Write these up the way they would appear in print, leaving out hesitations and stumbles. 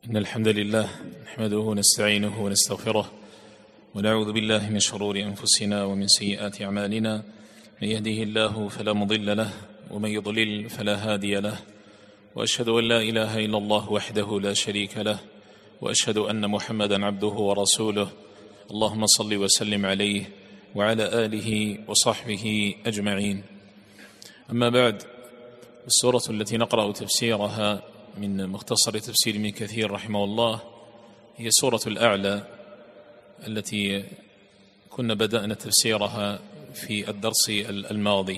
إن الحمد لله نحمده ونستعينه ونستغفره ونعوذ بالله من شرور أنفسنا ومن سيئات أعمالنا. من يهده الله فلا مضل له ومن يضلل فلا هادي له، وأشهد أن لا إله إلا الله وحده لا شريك له، وأشهد أن محمدا عبده ورسوله. اللهم صل وسلم عليه وعلى آله وصحبه أجمعين. أما بعد، السورة التي نقرأ تفسيرها من مختصر تفسير ابن كثير رحمه الله هي سورة الأعلى، التي كنا بدأنا تفسيرها في الدرس الماضي،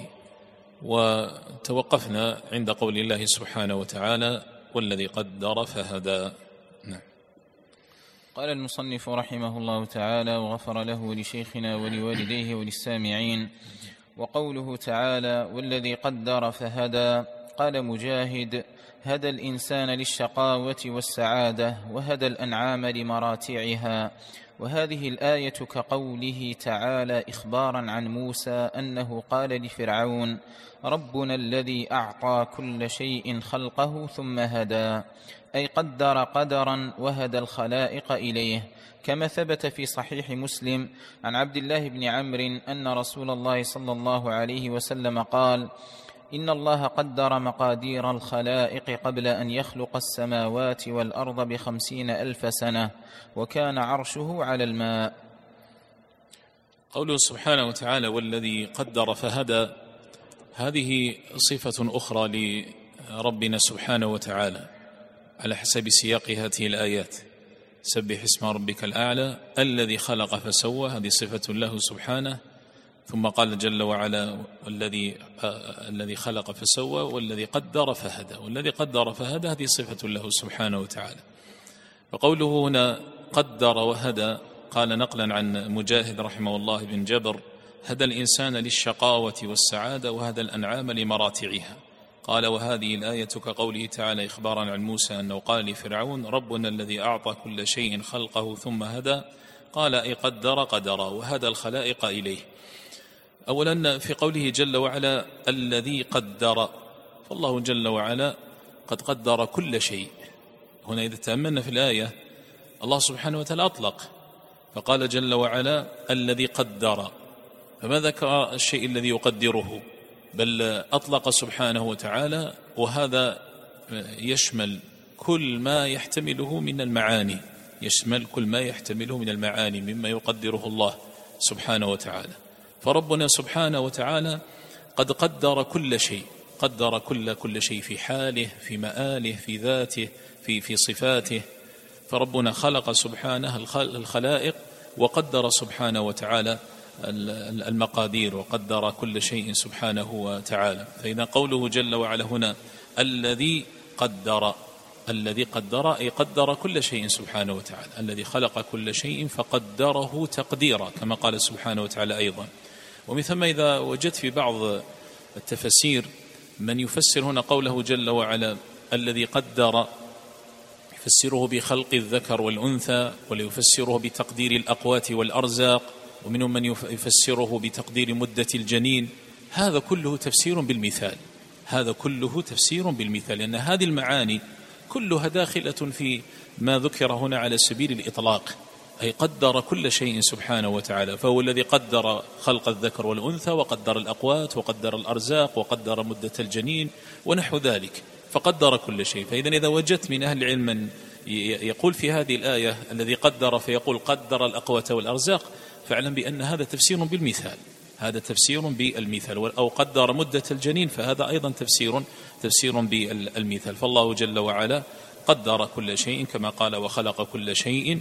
وتوقفنا عند قول الله سبحانه وتعالى: والذي قدر فهدى. نعم. قال المصنف رحمه الله تعالى وغفر له ولشيخنا ولوالديه وللسامعين: وقوله تعالى: والذي قدر فهدى، قال مجاهد: هدى الإنسان للشقاوة والسعادة، وهدى الأنعام لمراتعها. وهذه الآية كقوله تعالى إخبارا عن موسى أنه قال لفرعون: ربنا الذي أعطى كل شيء خلقه ثم هدى، أي قدر قدرا وهدى الخلائق إليه، كما ثبت في صحيح مسلم عن عبد الله بن عمرو أن رسول الله صلى الله عليه وسلم قال: إن الله قدر مقادير الخلائق قبل أن يخلق السماوات والأرض ب50,000 سنة، وكان عرشه على الماء. قوله سبحانه وتعالى: والذي قدر فهدى، هذه صفة أخرى لربنا سبحانه وتعالى على حسب سياق هذه الآيات. سبح اسم ربك الأعلى الذي خلق فسوى، هذه صفة له سبحانه. ثم قال جل وعلا: الذي خلق فسوى والذي قدر فهدى. والذي قدر فهدى هذه صفة له سبحانه وتعالى. فقوله هنا قدر وهدى، قال نقلا عن مجاهد رحمه الله بن جبر: هدى الإنسان للشقاوة والسعادة، وهدى الأنعام لمراتعها. قال: وهذه الآية كقوله تعالى إخبارا عن موسى أنه قال لفرعون: ربنا الذي أعطى كل شيء خلقه ثم هدى، قال: أي قدر قدرا وهدى الخلائق إليه. أولا في قوله جل وعلا الذي قدر، فالله جل وعلا قد قدر كل شيء. هنا إذا تأملنا في الآية، الله سبحانه وتعالى أطلق فقال جل وعلا الذي قدر، فما ذكر الشيء الذي يقدره، بل أطلق سبحانه وتعالى، وهذا يشمل كل ما يحتمله من المعاني، يشمل كل ما يحتمله من المعاني مما يقدره الله سبحانه وتعالى. فربنا سبحانه وتعالى قد قدر كل شيء، قدر كل شيء في حاله، في مآله، في ذاته، في صفاته. فربنا خلق سبحانه الخلائق، وقدر سبحانه وتعالى المقادير، وقدر كل شيء سبحانه وتعالى. فإذا قوله جل وعلا هنا الذي قدر، الذي قدر أي قدر كل شيء سبحانه وتعالى، الذي خلق كل شيء فقدره تقديرا، كما قال سبحانه وتعالى أيضا. ومن ثم إذا وجدت في بعض التفسير من يفسر هنا قوله جل وعلا الذي قدر، يفسره بخلق الذكر والأنثى، وليفسره بتقدير الأقوات والأرزاق، ومنهم من يفسره بتقدير مدة الجنين. هذا كله تفسير بالمثال، هذا كله تفسير بالمثال، لأن هذه المعاني كلها داخلة في ما ذكر هنا على سبيل الإطلاق، أي قدر كل شيء سبحانه وتعالى. فهو الذي قدر خلق الذكر والأنثى، وقدر الأقوات، وقدر الأرزاق، وقدر مدة الجنين ونحو ذلك، فقدر كل شيء. فإذا إذا وجدت من أهل العلم من يقول في هذه الآية الذي قدر فيقول قدر الأقوات والأرزاق، فاعلم بأن هذا تفسير بالمثال، هذا تفسير بالمثال. أو قدر مدة الجنين، فهذا أيضا تفسير بالمثال. فالله جل وعلا قدر كل شيء كما قال وخلق كل شيء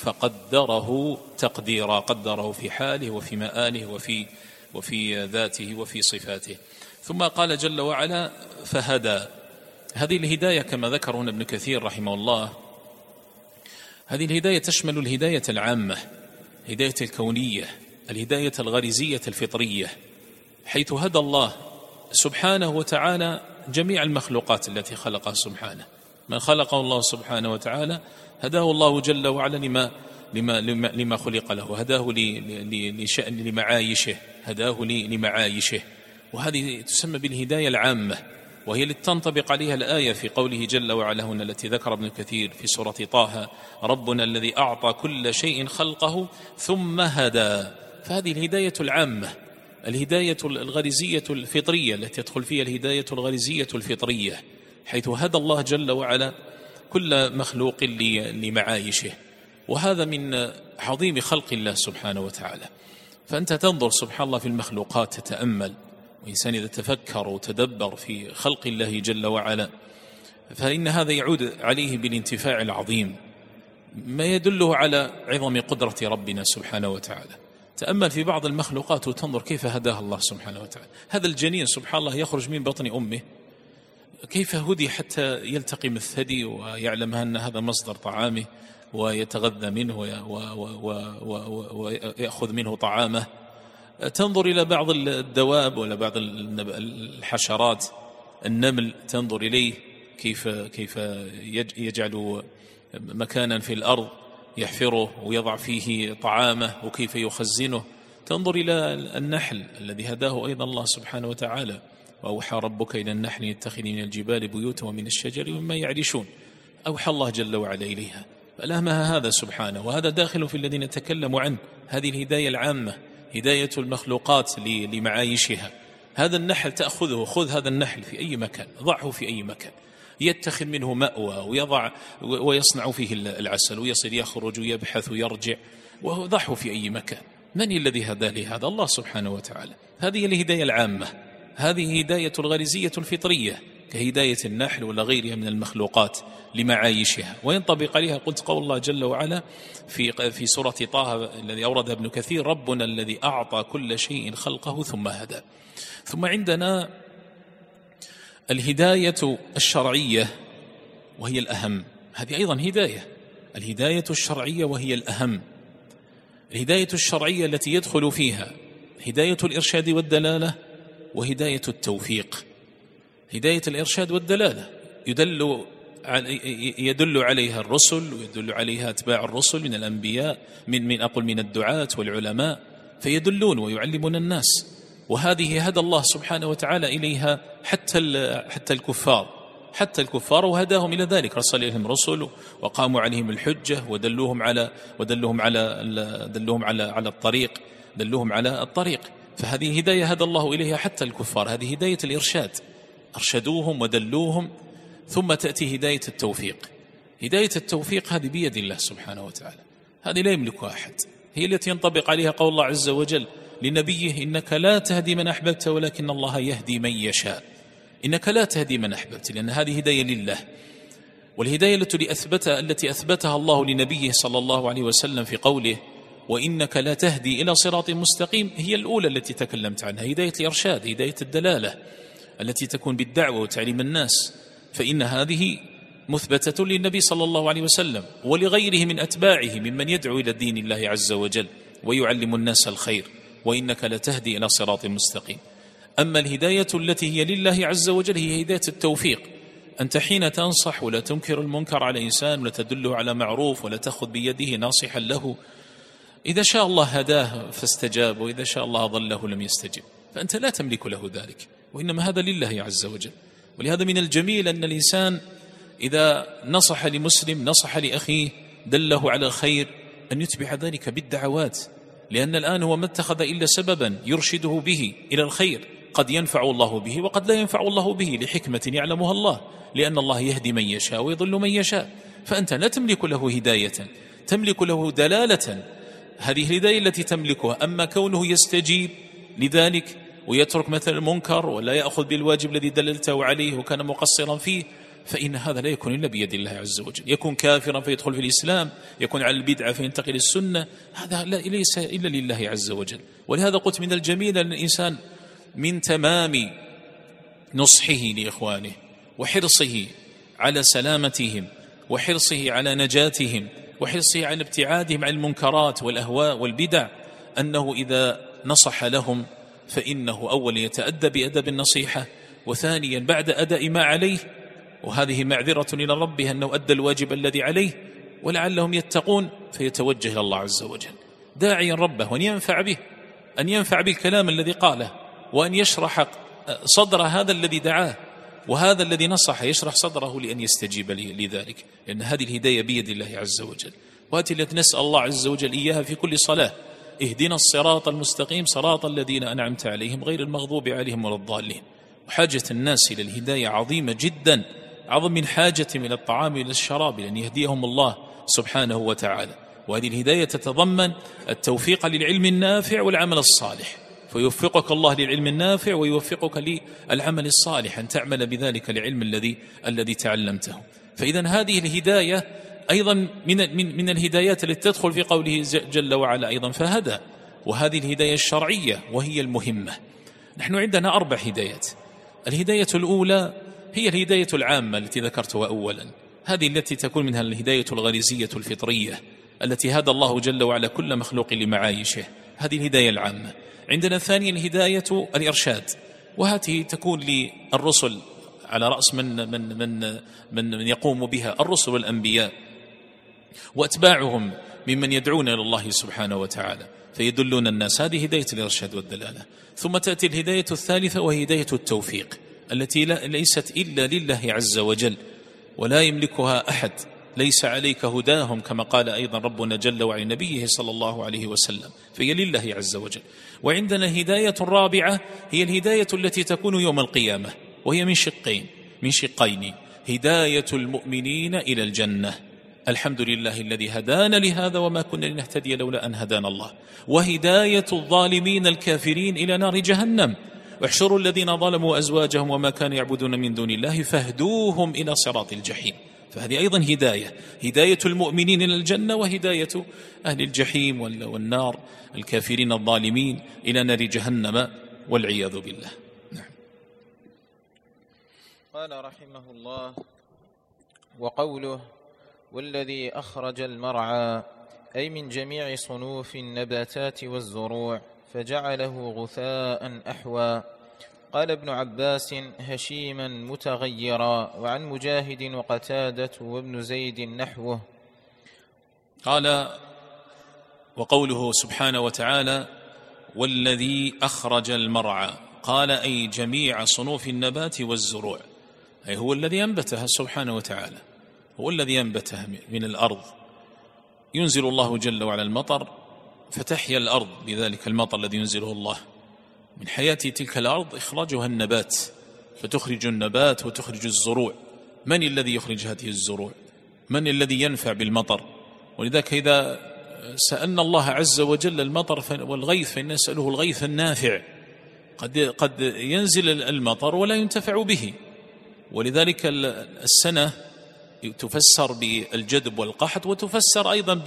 فقدره تقديرا، قدره في حاله وفي مآله وفي ذاته وفي صفاته. ثم قال جل وعلا فهدى. هذه الهداية كما ذكر هنا ابن كثير رحمه الله، هذه الهداية تشمل الهداية العامة، هداية الكونية، الهداية الغريزية الفطرية، حيث هدى الله سبحانه وتعالى جميع المخلوقات التي خلقها سبحانه. من خلقه الله سبحانه وتعالى هداه الله جل وعلا لما خلق له، هداه لمعايشه، هداه لمعايشه. وهذه تسمى بالهداية العامة، وهي التي تنطبق عليها الآية في قوله جل وعلا هنا التي ذكر ابن كثير في سورة طه: ربنا الذي أعطى كل شيء خلقه ثم هدى. فهذه الهداية العامة، الهداية الغريزية الفطرية التي يدخل فيها الهداية الغريزية الفطرية، حيث هدى الله جل وعلا كل مخلوق لمعايشه، وهذا من عظيم خلق الله سبحانه وتعالى. فأنت تنظر سبحان الله في المخلوقات، تتأمل، وإنسان إذا تفكر وتدبر في خلق الله جل وعلا فإن هذا يعود عليه بالانتفاع العظيم، ما يدله على عظم قدرة ربنا سبحانه وتعالى. تأمل في بعض المخلوقات وتنظر كيف هداها الله سبحانه وتعالى. هذا الجنين سبحان الله يخرج من بطن أمه، كيف هدي حتى يلتقم الثدي ويعلم أن هذا مصدر طعامه ويتغذى منه ويأخذ منه طعامه. تنظر إلى بعض الدواب ولا بعض الحشرات، النمل تنظر إليه كيف يجعل مكانا في الأرض يحفره ويضع فيه طعامه وكيف يخزنه. تنظر إلى النحل الذي هداه أيضا الله سبحانه وتعالى: وأوحى ربك إلى النحل اتخذي من الجبال بيوتا ومن الشجر ومما يعرشون. أوحى الله جل وعلا إليها، فألهمها هذا سبحانه، وهذا داخل في الذين تكلموا عنه، هذه الهداية العامة، هداية المخلوقات لمعايشها. هذا النحل تأخذه، خذ هذا النحل في أي مكان، ضعه في أي مكان، يتخذ منه مأوى ويضع ويصنع فيه العسل ويصل يخرج ويبحث ويرجع، وضعه في أي مكان. من الذي هدى لهذا؟ الله سبحانه وتعالى. هذه الهداية العامة، هذه هداية الغريزية الفطرية كهداية النحل ولا غيرها من المخلوقات لمعايشها. وينطبق عليها قلت قول الله جل وعلا في سورة طه الذي أوردها ابن كثير: ربنا الذي أعطى كل شيء خلقه ثم هدى. ثم عندنا الهداية الشرعية وهي الأهم، هذه أيضا هداية، الهداية الشرعية وهي الأهم. الهداية الشرعية التي يدخل فيها هداية الإرشاد والدلالة وهداية التوفيق. هداية الإرشاد والدلالة يدل عليها الرسل ويدل عليها أتباع الرسل من الأنبياء، من الدعاة والعلماء، فيدلون ويعلمون الناس. وهذه هدى الله سبحانه وتعالى إليها حتى الكفار وهداهم إلى ذلك، رسل إليهم رسل وقاموا عليهم الحجة ودلوهم على الطريق. فهذه هداية هدى الله إليها حتى الكفار، هذه هداية الإرشاد، أرشدوهم ودلوهم. ثم تأتي هداية التوفيق. هداية التوفيق هذه بيد الله سبحانه وتعالى، هذه لا يملكها أحد، هي التي ينطبق عليها قول الله عز وجل لنبيه: إنك لا تهدي من أحببت ولكن الله يهدي من يشاء. إنك لا تهدي من أحببت، لأن هذه هداية لله. والهداية التي أثبتها الله لنبيه صلى الله عليه وسلم في قوله: وإنك لا تهدي إلى صراط مستقيم، هي الأولى التي تكلمت عنها، هداية الإرشاد، هداية الدلالة التي تكون بالدعوة وتعليم الناس. فإن هذه مثبتة للنبي صلى الله عليه وسلم ولغيره من أتباعه ممن يدعو إلى دين الله عز وجل ويعلم الناس الخير: وإنك لتهدي إلى صراط مستقيم. أما الهداية التي هي لله عز وجل هي هداية التوفيق. أنت حين تنصح ولا تنكر المنكر على إنسان ولا تدله على معروف ولا تأخذ بيده ناصحا له، إذا شاء الله هداه فاستجاب، وإذا شاء الله ضله لم يستجب، فأنت لا تملك له ذلك، وإنما هذا لله عز وجل. ولهذا من الجميل أن الإنسان إذا نصح لمسلم، نصح لأخيه، دله على الخير، أن يتبع ذلك بالدعوات، لأن الآن هو ما اتخذ إلا سببا يرشده به إلى الخير، قد ينفع الله به وقد لا ينفع الله به لحكمة يعلمها الله، لأن الله يهدي من يشاء ويضل من يشاء. فأنت لا تملك له هداية، تملك له دلالة، هذه الهداية التي تملكها. أما كونه يستجيب لذلك ويترك مثل المنكر ولا يأخذ بالواجب الذي دللته عليه وكان مقصرا فيه، فإن هذا لا يكون إلا بيد الله عز وجل. يكون كافرا فيدخل في الإسلام، يكون على البدعة فينتقل السنة، هذا ليس إلا لله عز وجل. ولهذا قلت من الجميل أن الإنسان من تمام نصحه لإخوانه وحرصه على سلامتهم وحرصه على نجاتهم وحرصه على ابتعادهم عن المنكرات والأهواء والبدع، أنه إذا نصح لهم فإنه أولا يتأدى بأدب النصيحة، وثانيا بعد أداء ما عليه، وهذه معذرة إلى ربه أنه أدى الواجب الذي عليه، ولعلهم يتقون فيتوجه إلى الله عز وجل داعيا ربه، وأن ينفع بالكلام الذي قاله، وأن يشرح صدر هذا الذي دعاه، وهذا الذي نصح يشرح صدره لأن يستجيب لذلك، لأن هذه الهداية بيد الله عز وجل، وهذه التي نسأل الله عز وجل إياها في كل صلاة: اهدنا الصراط المستقيم صراط الذين أنعمت عليهم غير المغضوب عليهم ولا الضالين. وحاجة الناس إلى الهداية عظيمة جدا، أعظم من حاجتهم إلى الطعام إلى الشراب، لأن يهديهم الله سبحانه وتعالى. وهذه الهداية تتضمن التوفيق للعلم النافع والعمل الصالح، فيوفقك الله للعلم النافع ويوفقك للعمل الصالح، أن تعمل بذلك العلم الذي تعلمته. فإذا هذه الهداية أيضا من الهدايات التي تدخل في قوله جل وعلا أيضا فهدى، وهذه الهداية الشرعية وهي المهمة. نحن عندنا 4 هدايات. الهداية الأولى هي الهداية العامة التي ذكرتها أولا، هذه التي تكون منها الهداية الغريزية الفطرية التي هدى الله جل وعلا كل مخلوق لمعايشه، هذه الهداية العامة. عندنا ثانيا الهداية الإرشاد، وهذه تكون للرسل على رأس من يقوم بها الرسل والأنبياء وأتباعهم ممن يدعون إلى الله سبحانه وتعالى فيدلون الناس، هذه هداية الإرشاد والدلالة. ثم تأتي الهداية الثالثة وهي هداية التوفيق التي ليست إلا لله عز وجل ولا يملكها أحد، ليس عليك هداهم كما قال أيضا ربنا جل وعلا نبيه صلى الله عليه وسلم، فهي لله عز وجل. وعندنا الهداية الرابعة هي الهداية التي تكون يوم القيامة، وهي من شقين: هداية المؤمنين إلى الجنة، الحمد لله الذي هدانا لهذا وما كنا لنهتدي لولا أن هدانا الله، وهداية الظالمين الكافرين إلى نار جهنم، واحشروا الذين ظلموا أزواجهم وما كانوا يعبدون من دون الله فاهدوهم إلى صراط الجحيم. فهذه أيضا هداية المؤمنين إلى الجنة، وهداية أهل الجحيم والنار الكافرين الظالمين إلى نار جهنم والعياذ بالله. نعم. قال رحمه الله: وقوله والذي أخرج المرعى، أي من جميع صنوف النباتات والزروع فجعله غثاء أحوى. قال ابن عباس: هشيما متغيرا. وعن مجاهد وقتادة وابن زيد نحوه. قال: وقوله سبحانه وتعالى: والذي أخرج المرعى، قال أي جميع صنوف النبات والزروع، أي هو الذي ينبتها سبحانه وتعالى، هو الذي ينبتها من الأرض. ينزل الله جل وعلا المطر فتحيا الأرض بذلك المطر الذي ينزله الله. من حياة تلك الأرض إخراجها النبات، فتخرج النبات وتخرج الزروع. من الذي يخرج هذه الزروع؟ من الذي ينفع بالمطر؟ ولذلك إذا سألنا الله عز وجل المطر والغيث فإن نسأله الغيث النافع. قد ينزل المطر ولا ينتفع به، ولذلك السنة تفسر بالجدب والقحط، وتفسر أيضا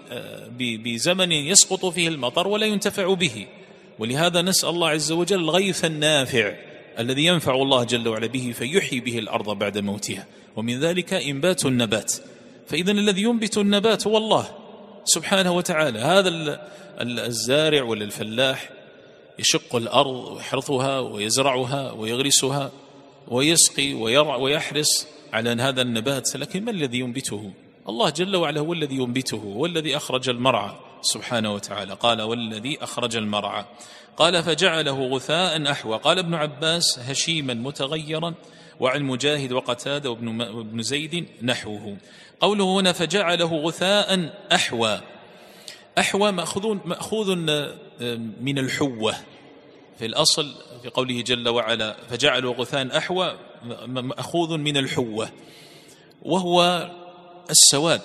بزمن يسقط فيه المطر ولا ينتفع به. ولهذا نسأل الله عز وجل الغيث النافع الذي ينفع الله جل وعلا به فيحيي به الأرض بعد موتها، ومن ذلك إنبات النبات. فإذا الذي ينبت النبات هو الله سبحانه وتعالى. هذا الزارع ولا الفلاح يشق الأرض ويحرثها ويزرعها ويغرسها ويسقي ويحرس على هذا النبات، لكن ما الذي ينبته؟ الله جل وعلا هو الذي ينبته، هو الذي أخرج المرعى سبحانه وتعالى. قال: والذي أخرج المرعى، قال: فجعله غثاء أحوى. قال ابن عباس: هشيما متغيرا. وعن مجاهد وقتادة وابن زيد نحوه. قوله هنا فجعله غثاء أحوى، أحوى مأخوذ من الحوة في الأصل، في قوله جل وعلا فجعله غثاء أحوى مأخوذ من الحوة، وهو السواد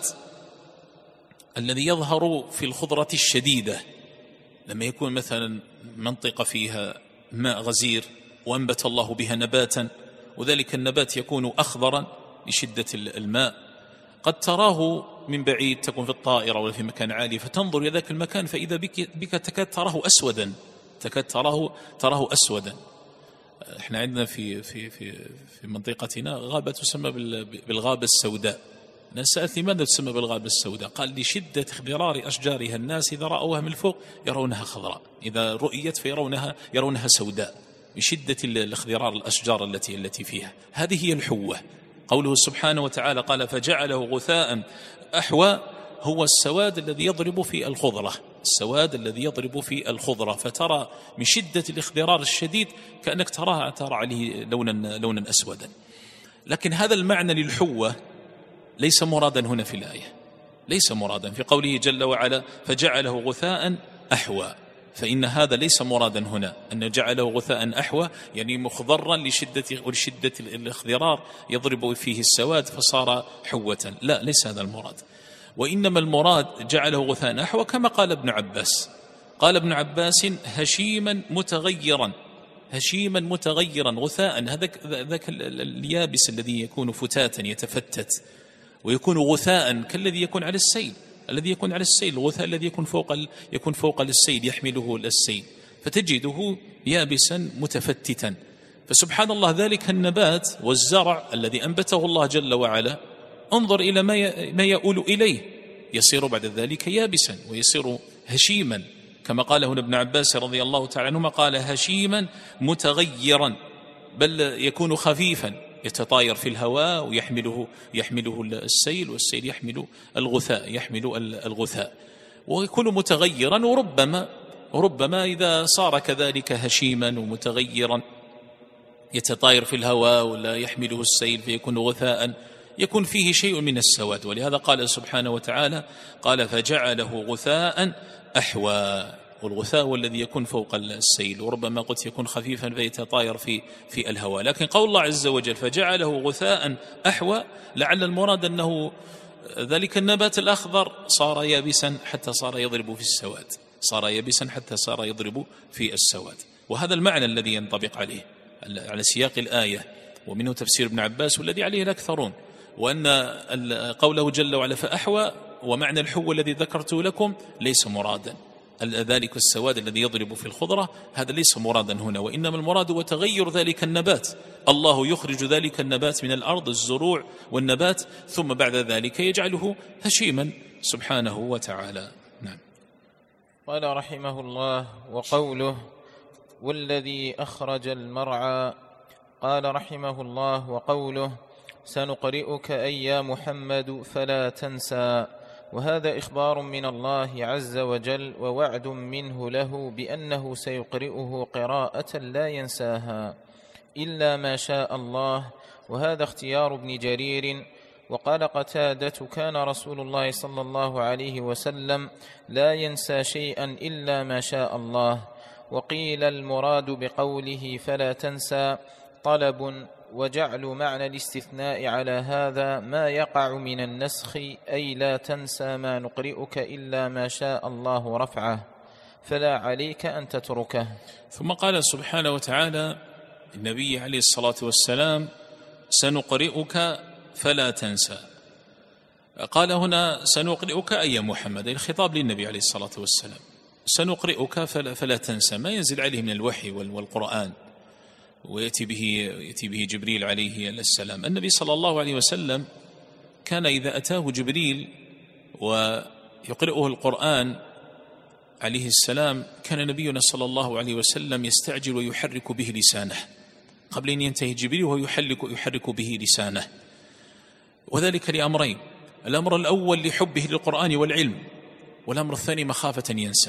الذي يظهر في الخضرة الشديدة لما يكون مثلا منطقة فيها ماء غزير وأنبت الله بها نباتا، وذلك النبات يكون أخضرا لشدة الماء. قد تراه من بعيد، تكون في الطائرة ولا في مكان عالي، فتنظر إلى ذاك المكان فإذا بك تكاد تراه أسودا، تكاد تراه أسودا. احنا عندنا في منطقتنا غابة تسمى بالغابة السوداء. أنا سألت لماذا تسمى بالغابة السوداء؟ قال: لشدة اخضرار أشجارها، الناس إذا رأوها من فوق يرونها خضراء، إذا رؤيت يرونها سوداء من شدة الاخضرار الأشجار التي فيها. هذه هي الحوة. قوله سبحانه وتعالى قال: فجعله غثاء أحوى، هو السواد الذي يضرب في الخضرة، السواد الذي يضرب في الخضرة، فترى من شدة الاخضرار الشديد كأنك ترى عليه لونا أسودا. لكن هذا المعنى للحوة ليس مرادا هنا في الآية، ليس مرادا في قوله جل وعلا فجعله غثاء أحوى، فإن هذا ليس مرادا هنا أن جعله غثاء أحوى يعني مخضرا لشدة الاخضرار يضرب فيه السواد فصار حوة، لا، ليس هذا المراد. وإنما المراد جعله غثاء أحوى كما قال ابن عباس، قال ابن عباس هشيما متغيرا، هشيما متغيرا غثاء، ذاك اليابس الذي يكون فتاتا يتفتت، ويكون غثاء كالذي يكون على السيل، الذي يكون على السيل، الغثاء الذي يكون فوق السيل يحمله السيل، فتجده يابسا متفتتا. فسبحان الله ذلك النبات والزرع الذي أنبته الله جل وعلا انظر إلى ما يؤول إليه، يصير بعد ذلك يابسا ويصير هشيما كما قال هنا ابن عباس رضي الله تعالى عنهما، قال هشيما متغيرا، بل يكون خفيفا يتطاير في الهواء ويحمله السيل، والسيل يحمل الغثاء ويكون متغيرا. وربما إذا صار كذلك هشيما ومتغيرا يتطاير في الهواء ولا يحمله السيل فيكون غثاء، يكون فيه شيء من السواد. ولهذا قال سبحانه وتعالى قال فجعله غثاء أحوى، والغثاء هو الذي يكون فوق السيل، وربما قلت يكون خفيفا فيتطاير في الهواء. لكن قول الله عز وجل فجعله غثاء أحوى لعل المراد أنه ذلك النبات الأخضر صار يابسا حتى صار يضرب في السواد، صار يابسا حتى صار يضرب في السواد. وهذا المعنى الذي ينطبق على سياق الآية، ومنه تفسير ابن عباس والذي عليه الأكثرون، وأن قوله جل وعلا فأحوى ومعنى الحو الذي ذكرته لكم ليس مرادا، ذلك السواد الذي يضرب في الخضرة هذا ليس مرادا هنا، وإنما المراد هو تغير ذلك النبات، الله يخرج ذلك النبات من الأرض، الزروع والنبات، ثم بعد ذلك يجعله هشيما سبحانه وتعالى. نعم. قال رحمه الله وقوله والذي أخرج المرعى، قال رحمه الله وقوله سنقرئك أي يا محمد فلا تنسى، وهذا إخبار من الله عز وجل ووعد منه له بأنه سيقرئه قراءة لا ينساها إلا ما شاء الله، وهذا اختيار ابن جرير. وقال قتادة كان رسول الله صلى الله عليه وسلم لا ينسى شيئا إلا ما شاء الله. وقيل المراد بقوله فلا تنسى طلب، وجعل معنى الاستثناء على هذا ما يقع من النسخ، أي لا تنسى ما نقرئك إلا ما شاء الله رفعه، فلا عليك أن تتركه. ثم قال سبحانه وتعالى النبي عليه الصلاة والسلام سنقرئك فلا تنسى، قال هنا سنقرئك أي محمد، الخطاب للنبي عليه الصلاة والسلام، سنقرئك فلا تنسى ما ينزل عليه من الوحي والقرآن، ويأتي به جبريل عليه السلام. النبي صلى الله عليه وسلم كان إذا أتاه جبريل ويقرئه القرآن عليه السلام كان نبينا صلى الله عليه وسلم يستعجل ويحرك به لسانه قبل أن ينتهي جبريل، وهو يحرك به لسانه، وذلك لأمرين: الأمر الأول لحبه للقرآن والعلم، والأمر الثاني مخافة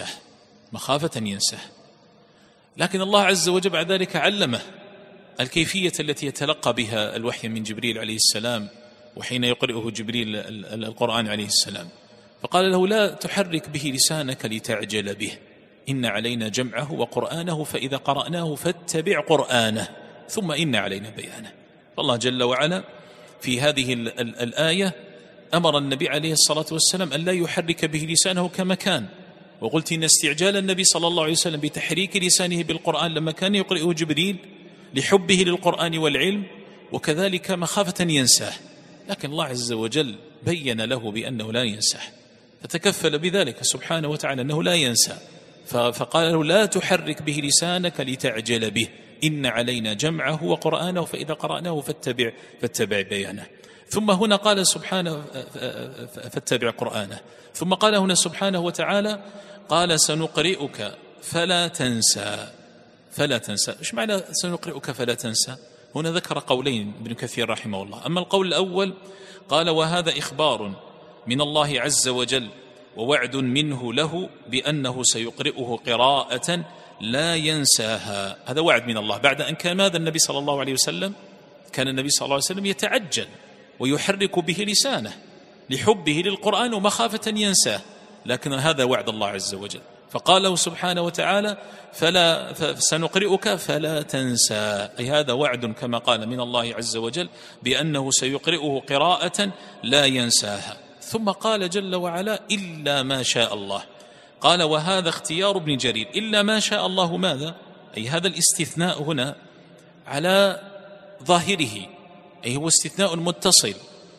ينساه. لكن الله عز وجل بعد ذلك علمه الكيفية التي يتلقى بها الوحي من جبريل عليه السلام، وحين يقرئه جبريل القرآن عليه السلام فقال له لا تحرك به لسانك لتعجل به، إن علينا جمعه وقرآنه فإذا قرأناه فاتبع قرآنه ثم إن علينا بيانه. فالله جل وعلا في هذه الآية أمر النبي عليه الصلاة والسلام أن لا يحرك به لسانه كما كان، وقلت إن استعجال النبي صلى الله عليه وسلم بتحريك لسانه بالقرآن لما كان يقرئه جبريل لحبه للقرآن والعلم، وكذلك مخافة ينساه، لكن الله عز وجل بين له بأنه لا ينساه، فتكفل بذلك سبحانه وتعالى أنه لا ينسى، فقال له لا تحرك به لسانك لتعجل به، إن علينا جمعه وقرآنه فإذا قرأناه فاتبع بيانه. ثم هنا قال سبحانه فاتبع قرآنه، ثم قال هنا سبحانه وتعالى قال سنقرئك فلا تنسى. إيش معنى سنقرئك فلا تنسى؟ هنا ذكر قولين ابن كثير رحمه الله. أما القول الأول قال وهذا إخبار من الله عز وجل ووعد منه له بأنه سيقرئه قراءة لا ينساها، هذا وعد من الله بعد أن كان ماذا النبي صلى الله عليه وسلم كان النبي صلى الله عليه وسلم يتعجل ويحرك به لسانه لحبه للقرآن ومخافة أن ينساه، لكن هذا وعد الله عز وجل، فقال له سبحانه وتعالى سنقرئك فلا تنسى، أي هذا وعد كما قال من الله عز وجل بأنه سيقرئه قراءة لا ينساها. ثم قال جل وعلا إلا ما شاء الله، قال وهذا اختيار ابن جرير، إلا ما شاء الله ماذا؟ أي هذا الاستثناء هنا على ظاهره، أي هو استثناء متصل،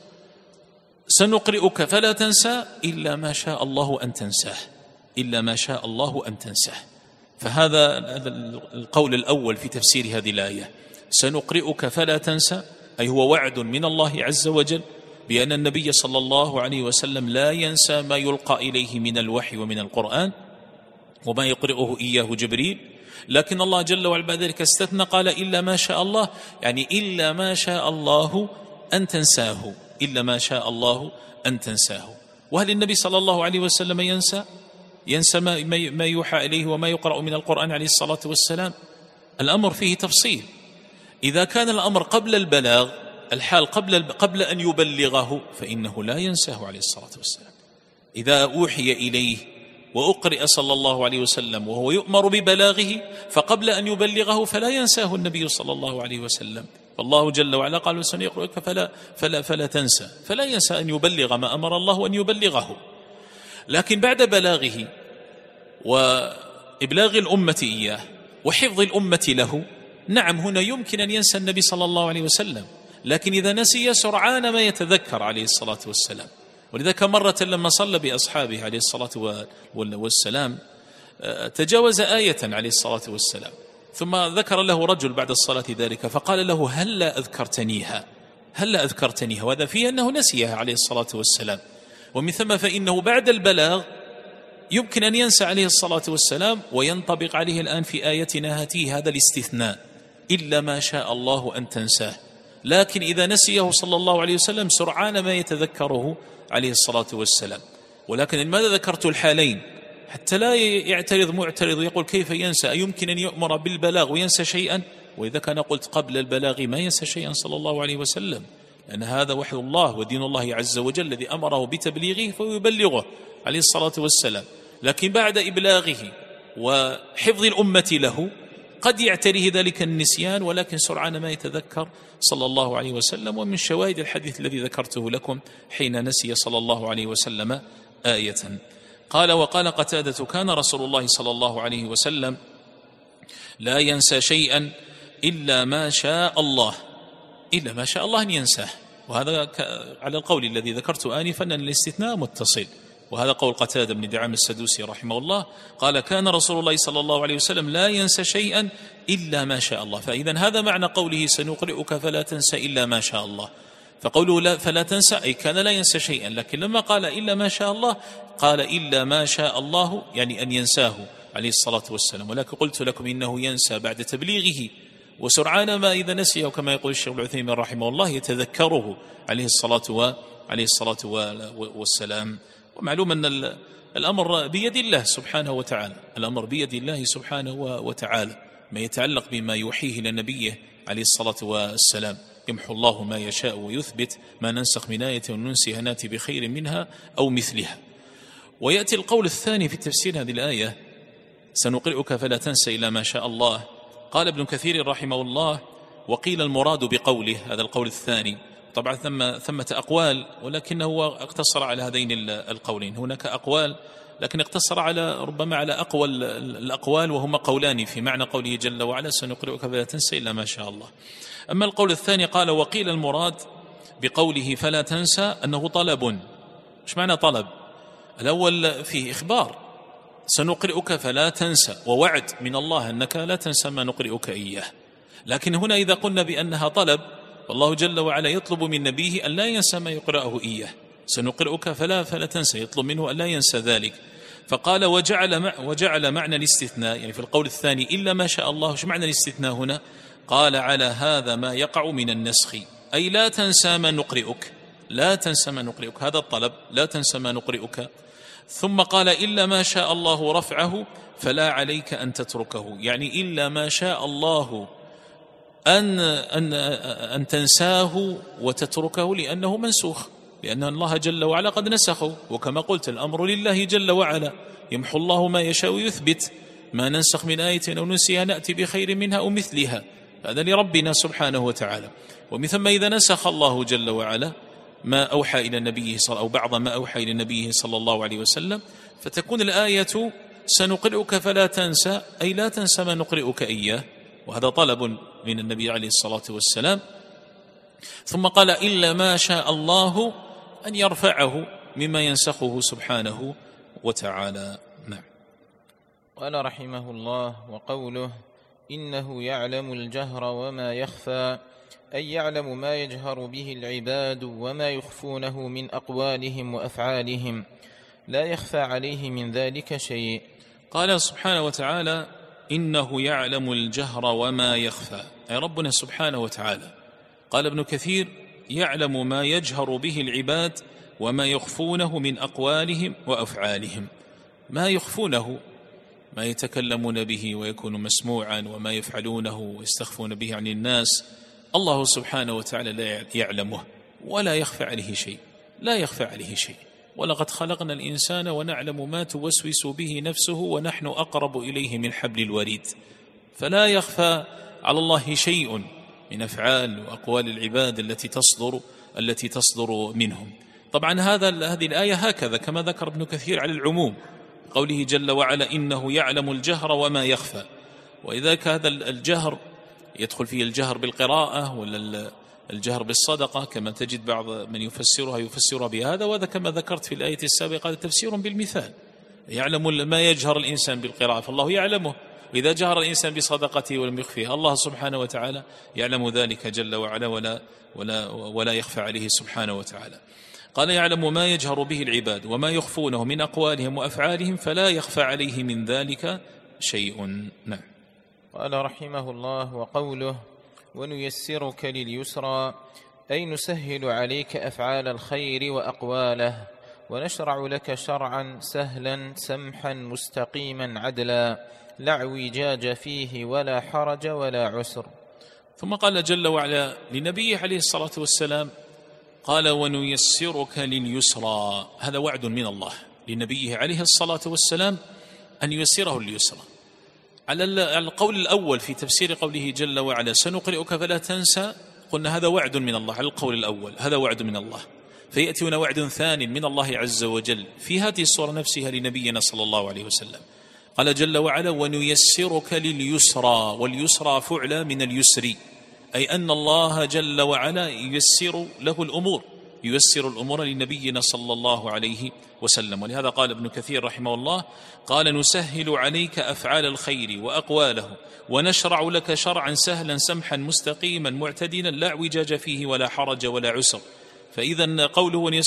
سنقرئك فلا تنسى إلا ما شاء الله أن تنساه، إلا ما شاء الله أن تنساه. فهذا القول الأول في تفسير هذه الآية، سنقرئك فلا تنسى، أي هو وعد من الله عز وجل بأن النبي صلى الله عليه وسلم لا ينسى ما يلقى إليه من الوحي ومن القرآن وما يقرئه إياه جبريل، لكن الله جل وعلا بعد ذلك استثنى قال إلا ما شاء الله، يعني إلا ما شاء الله أن تنساه، إلا ما شاء الله أن تنساه. وهل النبي صلى الله عليه وسلم ينسى ما يوحى إليه وما يقرأ من القرآن عليه الصلاة والسلام؟ الأمر فيه تفصيل. إذا كان الأمر قبل البلاغ، الحال قبل أن يبلغه، فإنه لا ينساه عليه الصلاة والسلام. إذا أوحي إليه وأقرئ صلى الله عليه وسلم وهو يؤمر ببلاغه، فقبل أن يبلغه فلا ينساه النبي صلى الله عليه وسلم. فالله جل وعلا قال سنقرئك فلا تنسى، فلا ينسى أن يبلغ ما أمر الله أن يبلغه. لكن بعد بلاغه وإبلاغ الأمة إياه وحفظ الأمة له، نعم هنا يمكن أن ينسى النبي صلى الله عليه وسلم، لكن إذا نسي سرعان ما يتذكر عليه الصلاة والسلام. ولذلك مرة لما صلى بأصحابه عليه الصلاة والسلام تجاوز آية عليه الصلاة والسلام، ثم ذكر له رجل بعد الصلاة ذلك فقال له هلا أذكرتنيها، وهذا فيه أنه نسيها عليه الصلاة والسلام. ومن ثم فإنه بعد البلاغ يمكن أن ينسى عليه الصلاة والسلام، وينطبق عليه الآن في آيتنا هاته هذا الاستثناء، إلا ما شاء الله أن تنساه. لكن إذا نسيه صلى الله عليه وسلم سرعان ما يتذكره عليه الصلاة والسلام. ولكن لماذا ذكرت الحالين؟ حتى لا يعترض معترض ويقول كيف ينسى، أيمكن أن يؤمر بالبلاغ وينسى شيئا؟ وإذا كان قلت قبل البلاغ ما ينسى شيئا صلى الله عليه وسلم، لأن هذا وحي الله ودين الله عز وجل الذي أمره بتبليغه فيبلغه عليه الصلاة والسلام. لكن بعد إبلاغه وحفظ الأمة له قد يعتريه ذلك النسيان، ولكن سرعان ما يتذكر صلى الله عليه وسلم. ومن شواهد الحديث الذي ذكرته لكم حين نسي صلى الله عليه وسلم آية. قال وقال قتادة كان رسول الله صلى الله عليه وسلم لا ينسى شيئا إلا ما شاء الله، إلا ما شاء الله أن ينساه. وهذا على القول الذي ذكرت آنفا أن الاستثناء متصل، وهذا قول قتادة بن دعامة السدوسي رحمه الله، قال كان رسول الله صلى الله عليه وسلم لا ينسى شيئا إلا ما شاء الله. فإذا هذا معنى قوله سنقرئك فلا تنسى إلا ما شاء الله. فقوله لا فلا تنسى أي كان لا ينسى شيئا، لكن لما قال إلا ما شاء الله قال إلا ما شاء الله، يعني أن ينساه عليه الصلاة والسلام. ولكن قلت لكم إنه ينسى بعد تبليغه، وسرعان ما إذا نسيه كما يقول الشيخ العثيمين رحمه الله يتذكره عليه الصلاة والسلام. ومعلوم أن الأمر بيد الله سبحانه وتعالى، الأمر بيد الله سبحانه وتعالى، ما يتعلق بما يوحيه إلى نبيه عليه الصلاة والسلام. يمحو الله ما يشاء ويثبت، ما ننسخ من آية وننسها نأتي بخير منها أو مثلها. ويأتي القول الثاني في تفسير هذه الآية سنقرئك فلا تنسى إلا ما شاء الله. قال ابن كثير رحمه الله وقيل المراد بقوله، هذا القول الثاني، طبعا ثمة أقوال ولكنه اقتصر على هذين القولين. هناك أقوال لكن اقتصر على ربما على أقوى الأقوال، وهما قولان في معنى قوله جل وعلا سنقرئك فلا تنسى إلا ما شاء الله. أما القول الثاني قال وقيل المراد بقوله فلا تنسى أنه طلب. مش معنى طلب؟ الأول فيه إخبار سنقرئك فلا تنسى، ووعد من الله أنك لا تنسى ما نقرئك إياه. لكن هنا إذا قلنا بأنها طلب، والله جل وعلا يطلب من نبيه أن لا ينسى ما يقرأه إياه، سنقرئك فلا تنسى، يطلب منه أن لا ينسى ذلك. فقال وجعل معنى الاستثناء، يعني في القول الثاني إلا ما شاء الله. شو معنى الاستثناء هنا؟ قال على هذا ما يقع من النسخ، أي لا تنسى ما نقرئك، لا تنسى ما نقرئك، هذا الطلب لا تنسى ما نقرئك. ثم قال إلا ما شاء الله رفعه فلا عليك أن تتركه، يعني إلا ما شاء الله أن تنساه وتتركه لأنه منسوخ، لأن الله جل وعلا قد نسخه. وكما قلت الأمر لله جل وعلا، يمحو الله ما يشاء ويثبت، ما ننسخ من آية أو ننسيها نأتي بخير منها أو مثلها. هذا لربنا سبحانه وتعالى. ومن ثم إذا نسخ الله جل وعلا ما أوحى إلى نبيه أو بعض ما أوحى إلى نبيه صلى الله عليه وسلم، فتكون الآية سنقرئك فلا تنسى، أي لا تنسى ما نقرئك إياه. وهذا طلب من النبي عليه الصلاة والسلام. ثم قال إلا ما شاء الله أن يرفعه مما ينسخه سبحانه وتعالى. نعم. قال رحمه الله: وقوله إنه يعلم الجهر وما يخفى، أي يعلم ما يجهر به العباد وما يخفونه من أقوالهم وأفعالهم، لا يخفى عليه من ذلك شيء. قال سبحانه وتعالى: إنه يعلم الجهر وما يخفى، أي ربنا سبحانه وتعالى. قال ابن كثير: يعلم ما يجهر به العباد وما يخفونه من أقوالهم وأفعالهم. ما يخفونه ما يتكلمون به ويكون مسموعا، وما يفعلونه ويستخفون به عن الناس، الله سبحانه وتعالى لا يعلمه ولا يخفى عليه شيء، لا يخفى عليه شيء. ولقد خلقنا الإنسان ونعلم ما توسوس به نفسه ونحن أقرب إليه من حبل الوريد. فلا يخفى على الله شيء من أفعال وأقوال العباد التي تصدر منهم. طبعا هذه الآية هكذا كما ذكر ابن كثير على العموم، قوله جل وعلا: إنه يعلم الجهر وما يخفى. وإذا كان هذا الجهر يدخل فيه الجهر بالقراءة ولا الجهر بالصدقة، كما تجد بعض من يفسرها بهذا. وهذا كما ذكرت في الآية السابقة تفسير بالمثال. يعلم ما يجهر الإنسان بالقراءة فالله يعلمه، وإذا جهر الإنسان بصدقته ولم يخفيها الله سبحانه وتعالى يعلم ذلك جل وعلا ولا يخفى عليه سبحانه وتعالى. قال: يعلم ما يجهر به العباد وما يخفونه من أقوالهم وأفعالهم، فلا يخفى عليه من ذلك شيء. نعم. قال رحمه الله: وقوله ونيسرك لليسرى، أي نسهل عليك أفعال الخير وأقواله، ونشرع لك شرعا سهلا سمحا مستقيما عدلا، لا اعوجاج فيه ولا حرج ولا عسر. ثم قال جل وعلا لنبيه عليه الصلاة والسلام، قال: ونيسرك لليسرى. هذا وعد من الله لنبيه عليه الصلاة والسلام أن ييسره لليسرى. على القول الأول في تفسير قوله جل وعلا: سنقرئك فلا تنسى، قلنا هذا وعد من الله. على القول الأول هذا وعد من الله، فيأتي هنا وعد ثاني من الله عز وجل في هذه الصورة نفسها لنبينا صلى الله عليه وسلم. قال جل وعلا: ونيسرك لليسرى، واليسرى فعل من اليسر، أي أن الله جل وعلا ييسر له الأمور، ييسر الأمور لنبينا صلى الله عليه وسلم. ولهذا قال ابن كثير رحمه الله: قال: نسهل عليك أفعال الخير وأقواله، ونشرع لك شرعا سهلا سمحا مستقيما معتدلا، لا اعوجاج فيه ولا حرج ولا عسر. فإذا قوله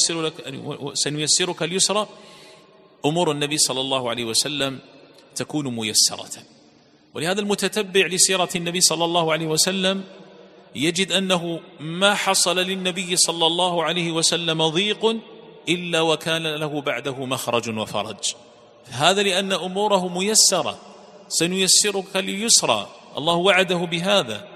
سنيسرك اليسرى، أمور النبي صلى الله عليه وسلم تكون ميسرة. ولهذا المتتبع لسيرة النبي صلى الله عليه وسلم يجد أنه ما حصل للنبي صلى الله عليه وسلم ضيق إلا وكان له بعده مخرج وفرج. هذا لأن أموره ميسرة، سنيسرك لليسرى، الله وعده بهذا.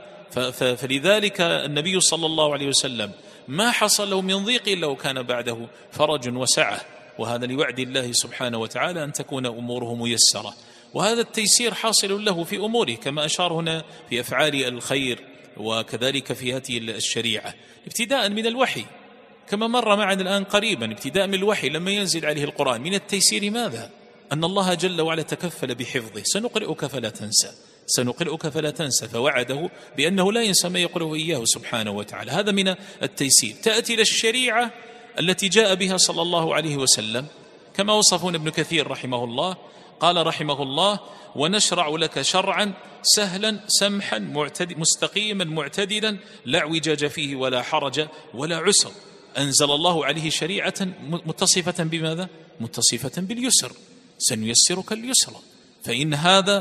فلذلك النبي صلى الله عليه وسلم ما حصل له من ضيق إلا وكان بعده فرج وسعة، وهذا لوعد الله سبحانه وتعالى أن تكون أموره ميسرة. وهذا التيسير حاصل له في أموره كما أشار هنا في أفعال الخير، وكذلك في هذه الشريعة ابتداء من الوحي كما مر معنا الآن قريبا، ابتداء من الوحي لما ينزل عليه القرآن. من التيسير ماذا؟ أن الله جل وعلا تكفل بحفظه، سنقرئك فلا تنسى، سنقرئك فلا تنسى، فوعده بأنه لا ينسى ما يقرأه إياه سبحانه وتعالى. هذا من التيسير. تأتي للشريعة التي جاء بها صلى الله عليه وسلم كما وصفه ابن كثير رحمه الله. قال رحمه الله: ونشرع لك شرعا سهلا سمحا مستقيما معتدلا، لا اعوجاج فيه ولا حرج ولا عسر. أنزل الله عليه شريعة متصفة بماذا؟ متصفة باليسر، سنيسرك اليسر. فإن هذا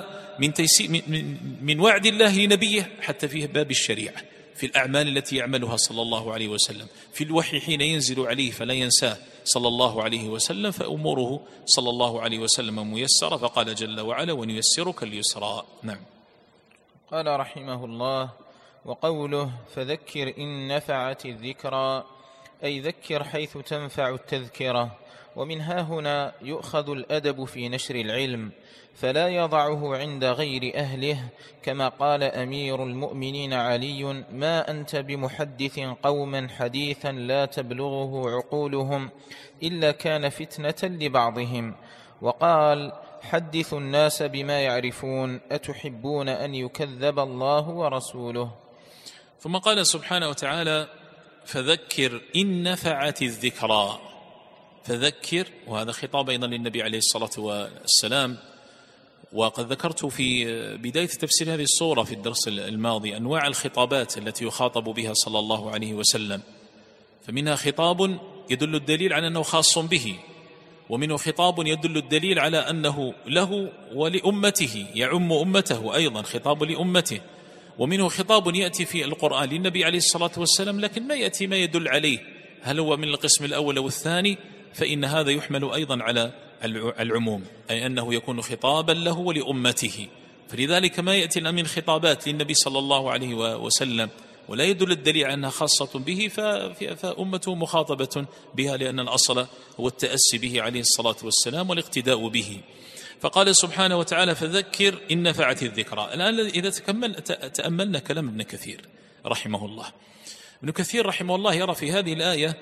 من وعد الله لنبيه حتى في باب الشريعة، في الأعمال التي يعملها صلى الله عليه وسلم، في الوحي حين ينزل عليه فلا ينساه صلى الله عليه وسلم، فأموره صلى الله عليه وسلم ميسرة. فقال جل وعلا: ونيسرك اليسرى. نعم. قال رحمه الله: وقوله فذكر إن نفعت الذكرى أي ذكر حيث تنفع التذكرة. ومن هاهنا يؤخذ الأدب في نشر العلم، فلا يضعه عند غير أهله، كما قال أمير المؤمنين علي: ما أنت بمحدث قوما حديثا لا تبلغه عقولهم إلا كان فتنة لبعضهم. وقال: حدثوا الناس بما يعرفون، أتحبون أن يكذب الله ورسوله. ثم قال سبحانه وتعالى: فذكر إن نفعت الذكرى. فذكر، وهذا خطاب أيضا للنبي عليه الصلاة والسلام. وقد ذكرت في بداية تفسير هذه السورة في الدرس الماضي أنواع الخطابات التي يخاطب بها صلى الله عليه وسلم، فمنها خطاب يدل الدليل على أنه خاص به، ومنه خطاب يدل الدليل على أنه له ولأمته، يعم أمته أيضا، خطاب لأمته. ومنه خطاب يأتي في القرآن للنبي عليه الصلاة والسلام، لكن ما يأتي ما يدل عليه هل هو من القسم الأول أو الثاني، فإن هذا يحمل أيضا على العموم، أي أنه يكون خطابا له ولأمته. فلذلك ما يأتي من خطابات للنبي صلى الله عليه وسلم ولا يدل الدليل أنها خاصة به، فأمته مخاطبة بها، لأن الأصل هو التأسي به عليه الصلاة والسلام والاقتداء به. فقال سبحانه وتعالى: فذكر إن نفعت الذكرى. الآن إذا تأملنا كلام ابن كثير رحمه الله، ابن كثير رحمه الله يرى في هذه الآية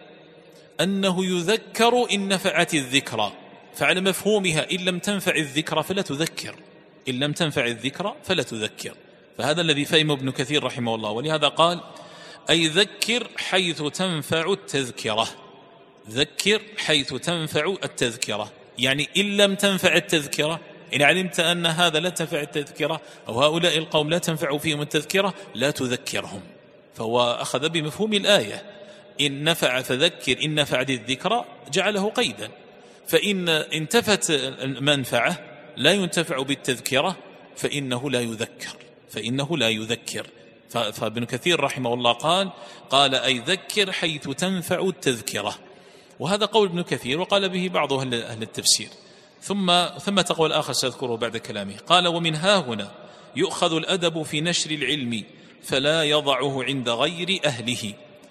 أنه يذكر إن نفعت الذكرى، فعلى مفهومها إن لم تنفع الذكرى فلا تذكر، إن لم تنفع الذكرى فلا تذكر. فهذا الذي فهم ابن كثير رحمه الله، ولهذا قال: أي ذكر حيث تنفع التذكرة. ذكر حيث تنفع التذكرة، يعني إن لم تنفع التذكرة، إن علمت أن هذا لا تنفع التذكرة أو هؤلاء القوم لا تنفع فيهم التذكرة لا تذكرهم. فهو أخذ بمفهوم الآية: إن نفع فذكر، إن نفعت الذكرى جعله قيدا. فإن انتفت المنفعة لا ينتفع بالتذكرة فإنه لا يذكر. فابن كثير رحمه الله قال أي ذكر حيث تنفع التذكرة، وهذا قول ابن كثير وقال به بعض أهل التفسير. ثم تقول آخر سأذكره بعد كلامه، قال: ومن هاهنا يؤخذ الأدب في نشر العلم فلا يضعه عند غير أهله.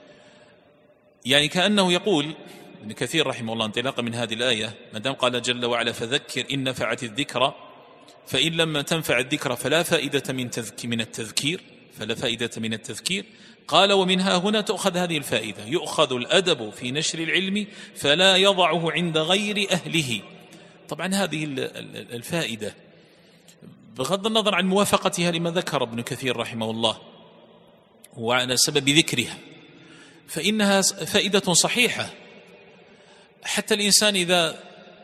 يعني كأنه يقول ابن كثير رحمه الله انطلاقا من هذه الآية، ما دام قال جل وعلا: فذكر إن نفعت الذكرى، فإن لم تنفع الذكرى فلا فائدة من التذكير. قال: ومنها هنا تؤخذ هذه الفائدة، يؤخذ الأدب في نشر العلم فلا يضعه عند غير أهله. طبعا هذه الفائدة بغض النظر عن موافقتها لما ذكر ابن كثير رحمه الله وعلى سبب ذكرها، فإنها فائدة صحيحة. حتى الإنسان إذا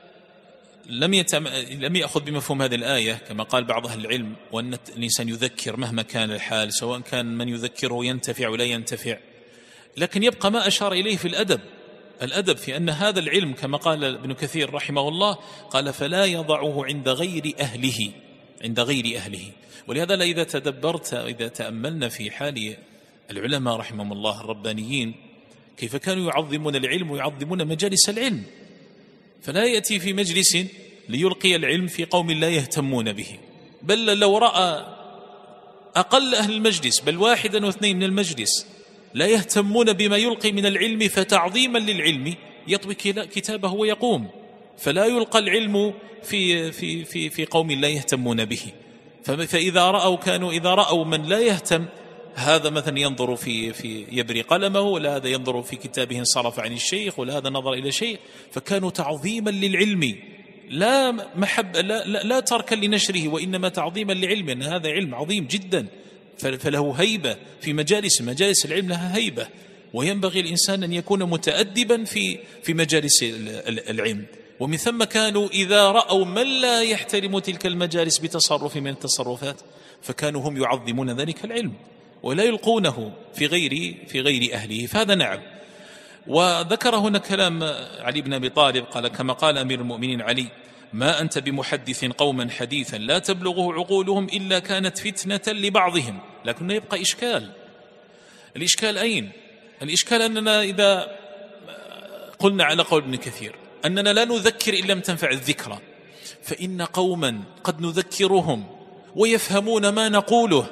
لم يأخذ بمفهوم هذه الآية كما قال بعض أهل العلم، وأن الإنسان يذكر مهما كان الحال، سواء كان من يذكره ينتفع ولا ينتفع، لكن يبقى ما أشار إليه في الأدب في أن هذا العلم كما قال ابن كثير رحمه الله، قال: فلا يضعه عند غير أهله. ولهذا إذا تدبرت إذا تأملنا في حال العلماء رحمهم الله الربانيين كيف كانوا يعظمون العلم ويعظمون مجالس العلم، فلا يأتي في مجلس ليلقي العلم في قوم لا يهتمون به، بل لو رأى أقل أهل المجلس بل واحدا واثنين من المجلس لا يهتمون بما يلقي من العلم فتعظيما للعلم يطوي كتابه ويقوم، فلا يلقى العلم في قوم لا يهتمون به. فإذا رأوا من لا يهتم، هذا مثلا ينظر في يبري قلمه، ولا هذا ينظر في كتابه انصرف عن الشيخ، ولا هذا نظر إلى شيء، فكانوا تعظيما للعلم لا محبة لا تركا لنشره، وإنما تعظيما لعلم، أن هذا علم عظيم جدا، فله هيبة في مجالس العلم، لها هيبة، وينبغي الإنسان أن يكون متأدبا في مجالس العلم. ومن ثم كانوا إذا رأوا من لا يحترم تلك المجالس بتصرف من التصرفات فكانوا هم يعظمون ذلك العلم ولا يلقونه في غير أهله. فهذا نعم. وذكر هنا كلام علي بن أبي طالب، قال كما قال أمير المؤمنين علي: ما أنت بمحدث قوما حديثا لا تبلغه عقولهم إلا كانت فتنة لبعضهم. لكن يبقى إشكال. الإشكال أين؟ الإشكال أننا إذا قلنا على قول ابن كثير أننا لا نذكر إن لم تنفع الذكرى، فإن قوما قد نذكرهم ويفهمون ما نقوله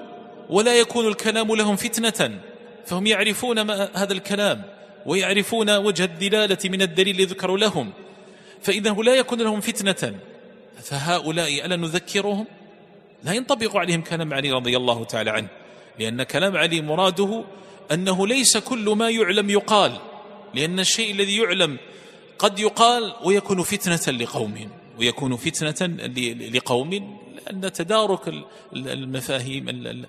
ولا يكون الكلام لهم فتنة، فهم يعرفون هذا الكلام ويعرفون وجه الدلالة من الدليل يذكر لهم، فإنه لا يكون لهم فتنة. فهؤلاء ألا نذكرهم؟ لا ينطبق عليهم كلام علي رضي الله تعالى عنه، لأن كلام علي مراده أنه ليس كل ما يعلم يقال، لأن الشيء الذي يعلم قد يقال ويكون فتنة لقوم، ويكون فتنة لقوم، لأن تدارك المفاهيم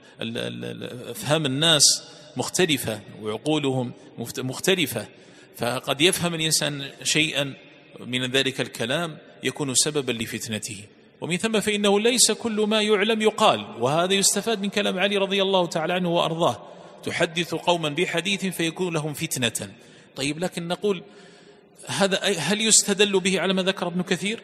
أفهام الناس مختلفة وعقولهم مختلفة، فقد يفهم الإنسان شيئا من ذلك الكلام يكون سببا لفتنته. ومن ثم فإنه ليس كل ما يعلم يقال، وهذا يستفاد من كلام علي رضي الله تعالى عنه وأرضاه: تحدث قوما بحديث فيكون لهم فتنة. طيب، لكن نقول هذا هل يستدل به على ما ذكر ابن كثير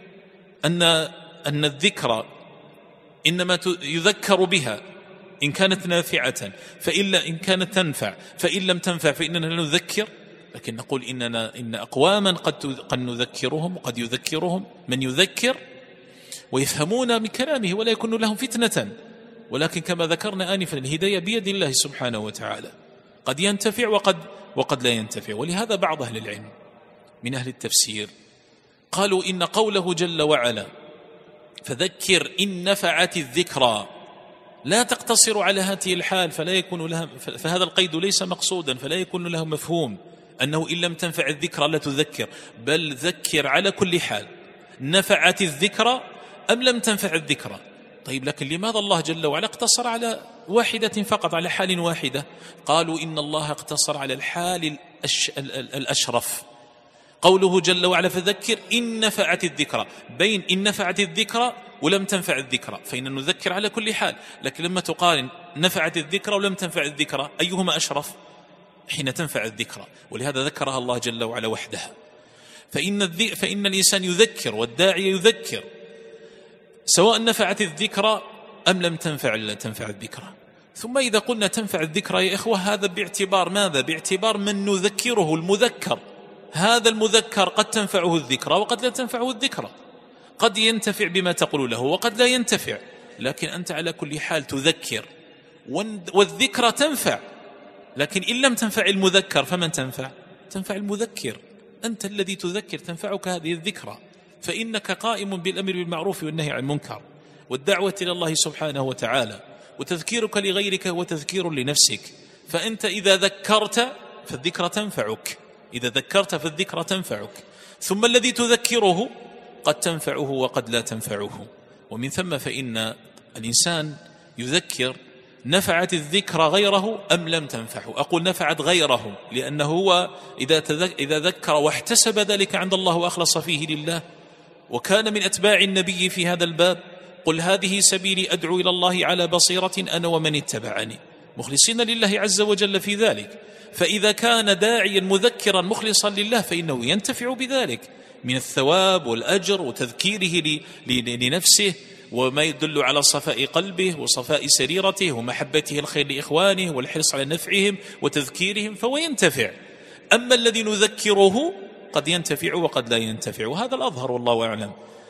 أن الذكر إنما يذكر بها إن كانت نافعة، إن كانت تنفع، فإن لم تنفع فإننا لا نذكر؟ لكن نقول إن أقواما قد نذكرهم وقد يذكرهم من يذكر ويفهمون من كلامه ولا يكون لهم فتنة، ولكن كما ذكرنا آنفا الهداية بيد الله سبحانه وتعالى، قد ينتفع وقد لا ينتفع. ولهذا بعض أهل العلم من أهل التفسير قالوا إن قوله جل وعلا فذكر إن نفعت الذكرى لا تقتصر على هذه الحال، فهذا القيد ليس مقصودا، فلا يكون له مفهوم أنه إن لم تنفع الذكرى لا تذكر، بل ذكر على كل حال، نفعت الذكرى أم لم تنفع الذكرى. طيب، لكن لماذا الله جل وعلا اقتصر على واحدة فقط، على حال واحدة؟ قالوا إن الله اقتصر على الحال الأشرف. قوله جل وعلا فذكر إن نفعت الذكرى، بين إن نفعت الذكرى ولم تنفع الذكرى، فإن نذكر على كل حال. لكن لما تقارن نفعت الذكرى ولم تنفع الذكرى أيهما أشرف؟ حين تنفع الذكرى، ولهذا ذكرها الله جل وعلا وحدها. فإن الإنسان يذكر والداعي يذكر سواء نفعت الذكرى أم لم تنفع الذكرى. ثم إذا قلنا تنفع الذكرى يا إخوة، هذا باعتبار ماذا؟ باعتبار من نذكره، المذكر. هذا المذكر قد تنفعه الذكرى وقد لا تنفعه الذكرى، قد ينتفع بما تقول له وقد لا ينتفع، لكن أنت على كل حال تذكر، والذكرى تنفع. لكن إن لم تنفع المذكر فمن تنفع؟ تنفع المذكر، أنت الذي تذكر، تنفعك هذه الذكرى، فإنك قائم بالأمر بالمعروف والنهي عن المنكر والدعوة إلى الله سبحانه وتعالى، وتذكيرك لغيرك هو تذكير لنفسك. فأنت إذا ذكرت فالذكرى تنفعك، إذا ذكرت فالذكرى تنفعك، ثم الذي تذكره قد تنفعه وقد لا تنفعه. ومن ثم فإن الإنسان يذكر نفعت الذكرى غيره أم لم تنفعه. أقول نفعت غيره لأنه هو إذا ذكر واحتسب ذلك عند الله وأخلص فيه لله وكان من أتباع النبي في هذا الباب: قل هذه سبيلي أدعو إلى الله على بصيرة أنا ومن اتبعني، مخلصين لله عز وجل في ذلك. فإذا كان داعيا مذكرا مخلصا لله فإنه ينتفع بذلك من الثواب والأجر وتذكيره لنفسه، وما يدل على صفاء قلبه وصفاء سريرته ومحبته الخير لإخوانه والحرص على نفعهم وتذكيرهم، فهو ينتفع. أما الذي نذكره قد ينتفع وقد لا ينتفع، وهذا الأظهر والله أعلم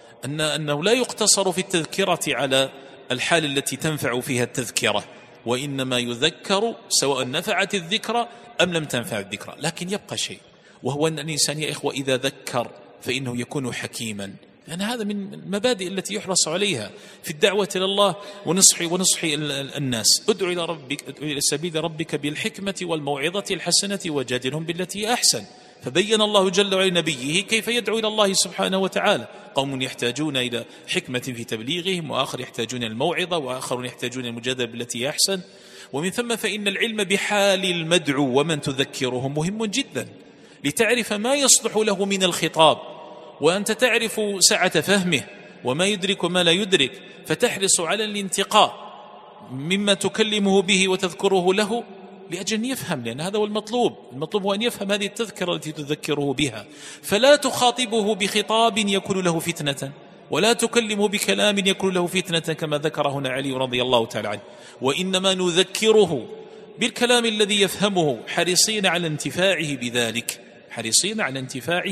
أنه لا يقتصر في التذكرة على الحال التي تنفع فيها التذكرة، وإنما يذكر سواء نفعت الذكرى أم لم تنفع الذكرى. لكن يبقى شيء، وهو أن الإنسان يا إخوة إذا ذكر فإنه يكون حكيما، لأن هذا من المبادئ التي يحرص عليها في الدعوة إلى الله ونصح الناس: ادعو إلى سبيل ربك بالحكمة والموعظة الحسنة وجادلهم بالتي أحسن. فبين الله جل وعلا لنبيه كيف يدعو إلى الله سبحانه وتعالى: قوم يحتاجون إلى حكمة في تبليغهم، وآخر يحتاجون الموعظة، وآخرون يحتاجون المجادلة بالتي أحسن. ومن ثم فإن العلم بحال المدعو ومن تذكره مهم جدا، لتعرف ما يصلح له من الخطاب، وأنت تعرف سعة فهمه وما يدرك وما لا يدرك، فتحرص على الانتقاء مما تكلمه به وتذكره له لأجل أن يفهم، لأن هذا هو المطلوب هو أن يفهم هذه التذكرة التي تذكره بها. فلا تخاطبه بخطاب يكون له فتنة، ولا تكلمه بكلام يكون له فتنة كما ذكر هنا علي رضي الله تعالى عنه، وإنما نذكره بالكلام الذي يفهمه، حريصين على انتفاعه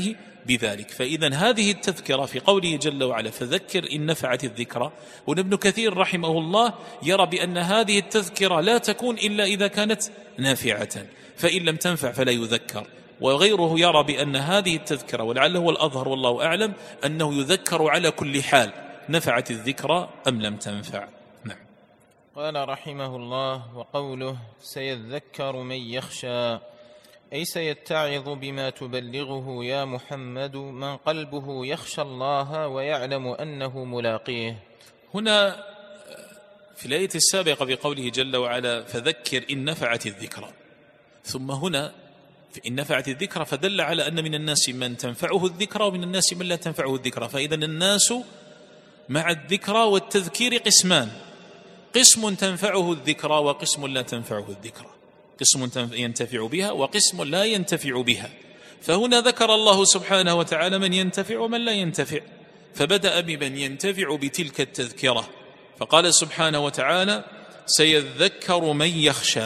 بذلك. فإذا هذه التذكرة في قوله جل وعلا فذكر إن نفعت الذكرى، وابن كثير رحمه الله يرى بأن هذه التذكرة لا تكون إلا إذا كانت نافعة، فإن لم تنفع فلا يذكر. وغيره يرى بأن هذه التذكرة، ولعله هو الأظهر والله أعلم، أنه يذكر على كل حال نفعت الذكرى أم لم تنفع. نعم. قال رحمه الله: وقوله سيذكر من يخشى، أي سيتعظ بما تبلغه يا محمد من قلبه يخشى الله ويعلم أنه ملاقيه. هنا في الآية السابقة بقوله جل وعلا فذكر إن نفعت الذكرى، ثم هنا إن نفعت الذكرى فدل على أن من الناس من تنفعه الذكرى ومن الناس من لا تنفعه الذكرى. فإذا الناس مع الذكرى والتذكير قسمان: قسم تنفعه الذكرى وقسم لا تنفعه الذكرى، قسم ينتفع بها وقسم لا ينتفع بها. فهنا ذكر الله سبحانه وتعالى من ينتفع ومن لا ينتفع، فبدأ بمن ينتفع بتلك التذكرة فقال سبحانه وتعالى سيذكر من يخشى.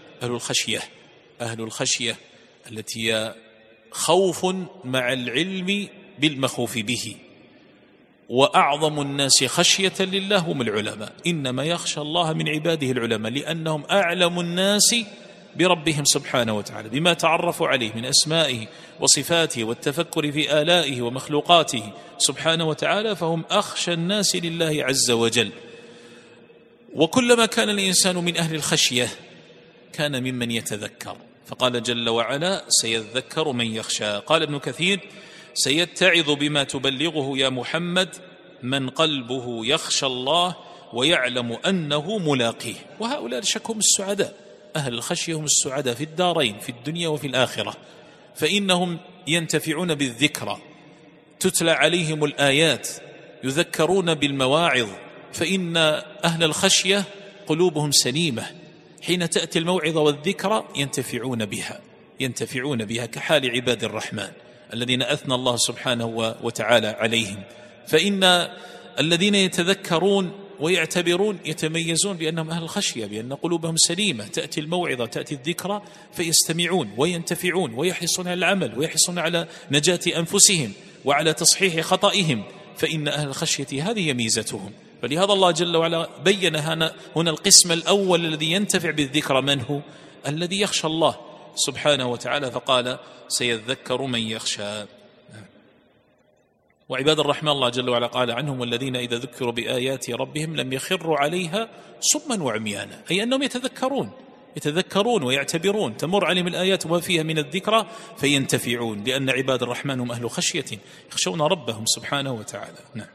أهل الخشية التي هي خوف مع العلم بالمخوف به. وأعظم الناس خشية لله هم العلماء، إنما يخشى الله من عباده العلماء، لأنهم أعلم الناس بربهم سبحانه وتعالى بما تعرفوا عليه من أسمائه وصفاته والتفكر في آلائه ومخلوقاته سبحانه وتعالى، فهم أخشى الناس لله عز وجل. وكلما كان الإنسان من أهل الخشية كان ممن يتذكر، فقال جل وعلا سيذكر من يخشى. قال ابن كثير سيتعظ بما تبلغه يا محمد من قلبه يخشى الله ويعلم أنه ملاقيه. وهؤلاء شكهم السعداء، أهل الخشية هم السعداء في الدارين في الدنيا وفي الآخرة، فإنهم ينتفعون بالذكرى، تتلى عليهم الآيات، يذكرون بالمواعظ، فإن أهل الخشية قلوبهم سليمة، حين تأتي الموعظة والذكرى ينتفعون بها كحال عباد الرحمن الذين أثنى الله سبحانه وتعالى عليهم. فإن الذين يتذكرون ويعتبرون يتميزون بأنهم أهل الخشية، بأن قلوبهم سليمة، تأتي الموعظة تأتي الذكرى فيستمعون وينتفعون ويحرصون على العمل ويحرصون على نجاة أنفسهم وعلى تصحيح خطئهم. فإن أهل الخشية هذه ميزتهم. فلهذا الله جل وعلا بين هنا القسم الأول الذي ينتفع بالذكرى، من هو؟ الذي يخشى الله سبحانه وتعالى، فقال سيذكر من يخشى. وعباد الرحمن الله جل وعلا قال عنهم والذين إذا ذكروا بآيات ربهم لم يخروا عليها صما وعميانا، أي أنهم يتذكرون ويعتبرون، تمر عليهم الآيات وما فيها من الذكرى فينتفعون، لأن عباد الرحمن هم أهل خشية يخشون ربهم سبحانه وتعالى. نعم.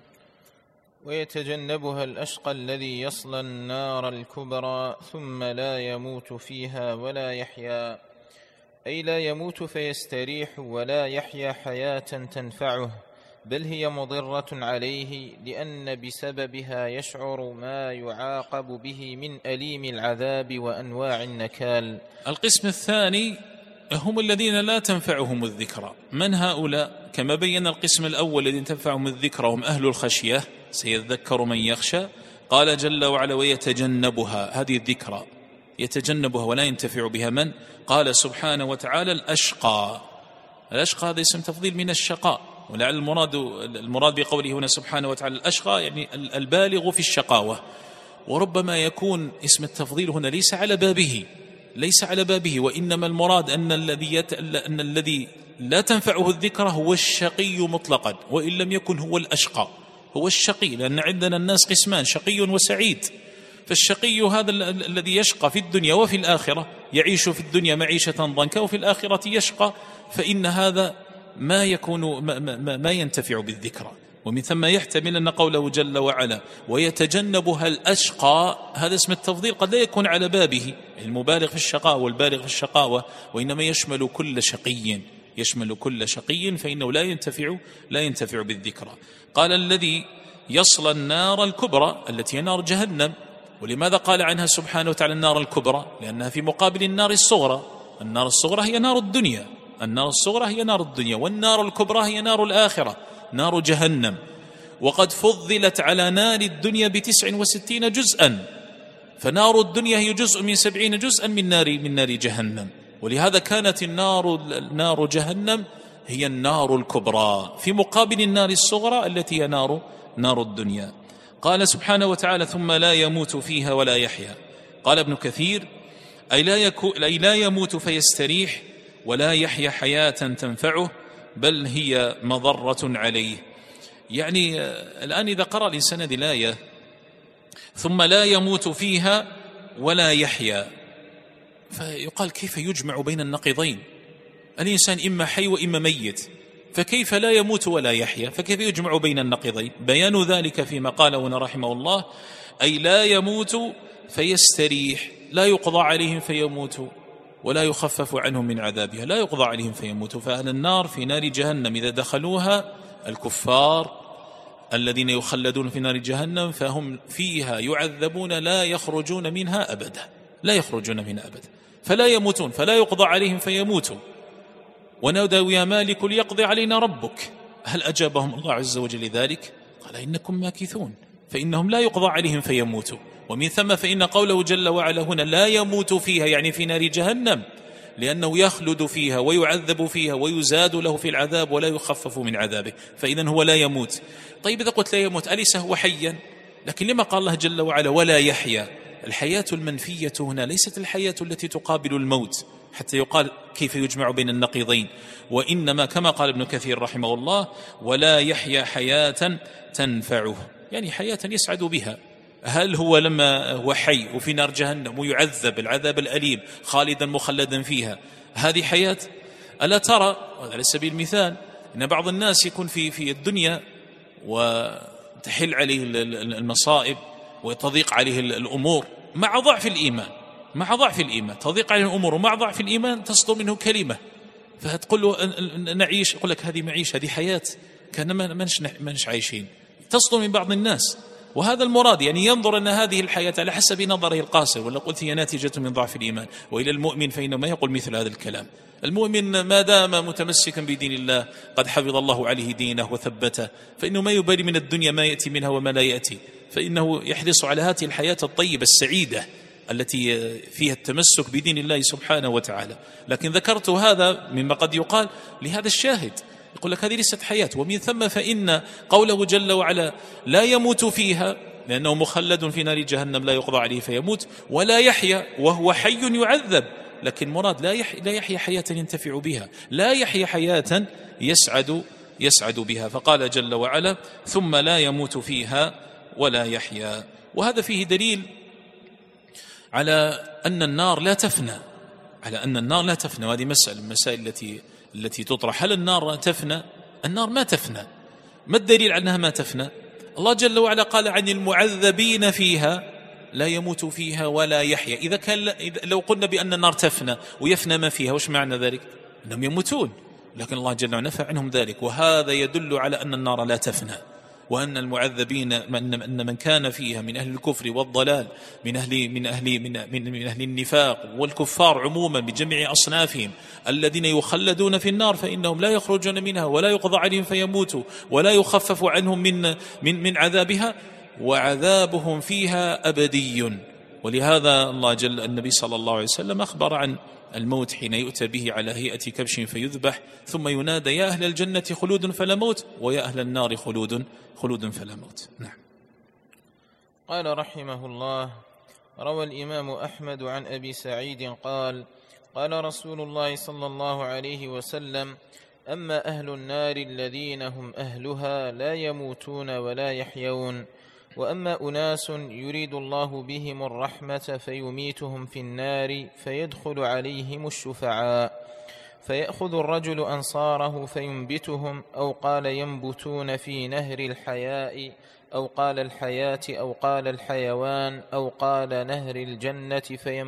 ويتجنبها الأشقى الذي يصلى النار الكبرى ثم لا يموت فيها ولا يحيا، أي لا يموت فيستريح ولا يحيا حياة تنفعه، بل هي مضرة عليه، لأن بسببها يشعر ما يعاقب به من أليم العذاب وأنواع النكال. القسم الثاني هم الذين لا تنفعهم الذكرى. من هؤلاء؟ كما بين القسم الأول الذين تنفعهم الذكرى هم أهل الخشية، سيذكر من يخشى. قال جل وعلا ويتجنبها، هذه الذكرى يتجنبها ولا ينتفع بها من؟ قال سبحانه وتعالى الأشقى هذا اسم تفضيل من الشقاء، ولعل المراد بقوله هنا سبحانه وتعالى الأشقى يعني البالغ في الشقاوة. وربما يكون اسم التفضيل هنا ليس على بابه، وإنما المراد أن الذي لا تنفعه الذكرى هو الشقي مطلقا، وإن لم يكن هو الأشقى، هو الشقي، لأن عندنا الناس قسمان شقي وسعيد. فالشقي هذا الذي يشقى في الدنيا وفي الآخرة، يعيش في الدنيا معيشة ضنكا وفي الآخرة يشقى، فإن هذا ما ينتفع بالذكرى. ومن ثم يحتمل أن قوله جل وعلا ويتجنبها الأشقى، هذا اسم التفضيل قد لا يكون على بابه المبالغ في الشقاء والبالغ في الشقاوة، وإنما يشمل كل شقي فإنه لا ينتفع بالذكرى. قال الذي يصلى النار الكبرى التي هي نار جهنم. ولماذا قال عنها سبحانه وتعالى النار الكبرى؟ لأنها في مقابل النار الصغرى. النار الصغرى هي نار الدنيا، والنار الكبرى هي نار الآخرة، نار جهنم. وقد فضلت على نار الدنيا ب69 جزءا، فنار الدنيا هي جزء من 70 جزءا من نار جهنم. ولهذا كانت نار جهنم هي النار الكبرى في مقابل النار الصغرى التي هي نار الدنيا. قال سبحانه وتعالى ثم لا يموت فيها ولا يحيا. قال ابن كثير أي لا يموت فيستريح ولا يحيا حياة تنفعه بل هي مضرة عليه. يعني الآن إذا قرأ الإنسان هذه الآية ثم لا يموت فيها ولا يحيا، فيقال كيف يجمع بين النقيضين؟ الإنسان إما حي وإما ميت، فكيف لا يموت ولا يحيا؟ فكيف يجمع بين النقيضين؟ بيان ذلك فيما قاله رحمه الله أي لا يموت فيستريح، لا يقضى عليهم فيموتوا ولا يخفف عنهم من عذابها، لا يقضى عليهم فيموتوا. فأهل النار في نار جهنم إذا دخلوها الكفار الذين يخلدون في نار جهنم فهم فيها يعذبون لا يخرجون منها أبدا، لا يخرجون منها أبدا، فلا يموتون، فلا يقضى عليهم فيموتوا. ونادوا يا مالك ليقضي علينا ربك، هل أجابهم الله عز وجل لذلك؟ قال إنكم ماكثون، فإنهم لا يقضى عليهم فيموتوا. ومن ثم فإن قوله جل وعلا هنا لا يموت فيها يعني في نار جهنم، لأنه يخلد فيها ويعذب فيها ويزاد له في العذاب ولا يخفف من عذابه، فإذا هو لا يموت. طيب إذا قلت لا يموت أليس هو حيا؟ لكن لما قال الله جل وعلا ولا يحيا؟ الحياة المنفية هنا ليست الحياة التي تقابل الموت حتى يقال كيف يجمع بين النقيضين، وإنما كما قال ابن كثير رحمه الله ولا يحيا حياة تنفعه، يعني حياة يسعد بها. هل هو لما هو حي وفي نار جهنم ويعذب العذاب الأليم خالدا مخلدا فيها هذه حياة؟ ألا ترى على سبيل المثال أن بعض الناس يكون في الدنيا وتحل عليه المصائب وتضيق عليه الأمور مع ضعف الإيمان، تضيق عليه الأمور ومع ضعف الإيمان تصدر منه كلمة فتقول له نعيش، يقول لك هذه معيش، هذه حياة، كان ما نش عايشين، تصدر من بعض الناس. وهذا المراد، يعني ينظر أن هذه الحياة على حسب نظره القاصر، ولا قلت هي ناتجة من ضعف الإيمان. وإلى المؤمن فإنه ما يقول مثل هذا الكلام. المؤمن ما دام متمسكا بدين الله قد حفظ الله عليه دينه وثبته، فإنه ما يبالي من الدنيا ما يأتي منها وما لا يأتي، فإنه يحرص على هذه الحياة الطيبة السعيدة التي فيها التمسك بدين الله سبحانه وتعالى. لكن ذكرت هذا مما قد يقال لهذا الشاهد، يقول لك هذه ليست حياة. ومن ثم فإن قوله جل وعلا لا يموت فيها لأنه مخلد في نار جهنم لا يقضى عليه فيموت، ولا يحيا وهو حي يعذب، لكن مراد لا يحيا حياة ينتفع بها، لا يحيا حياة يسعد بها. فقال جل وعلا ثم لا يموت فيها ولا يحيا. وهذا فيه دليل على أن النار لا تفنى، وهذه مسألة من المسائل التي تطرح. هل النار تفنى؟ النار ما تفنى. ما الدليل على أنها ما تفنى؟ الله جل وعلا قال عن المعذبين فيها لا يموت فيها ولا يحيا. إذا لو قلنا بأن النار تفنى ويفنى ما فيها، وش معنى ذلك؟ أنهم يموتون، لكن الله جل وعلا نفى عنهم ذلك. وهذا يدل على أن النار لا تفنى، وأن المعذبين أن من كان فيها من أهل الكفر والضلال من أهل النفاق والكفار عموما بجميع أصنافهم الذين يخلدون في النار فإنهم لا يخرجون منها ولا يقضى عليهم فيموتوا ولا يخفف عنهم من عذابها، وعذابهم فيها أبدي. ولهذا النبي صلى الله عليه وسلم أخبر عن الموت حين يؤتى به على هيئة كبش فيذبح ثم ينادى يا أهل الجنة خلود فلا موت ويا أهل النار خلود فلا موت. نعم. قال رحمه الله: روى الإمام أحمد عن أبي سعيد قال: قال رسول الله صلى الله عليه وسلم: أما أهل النار الذين هم أهلها لا يموتون ولا يحيون، وأما أناس يريد الله بهم الرحمة فيميتهم في النار فيدخل عليهم الشفعاء، فيأخذ الرجل أنصاره فينبتهم، أو قال ينبتون في نهر الحياء، أو قال الحياة، أو قال الحيوان، أو قال نهر الجنة،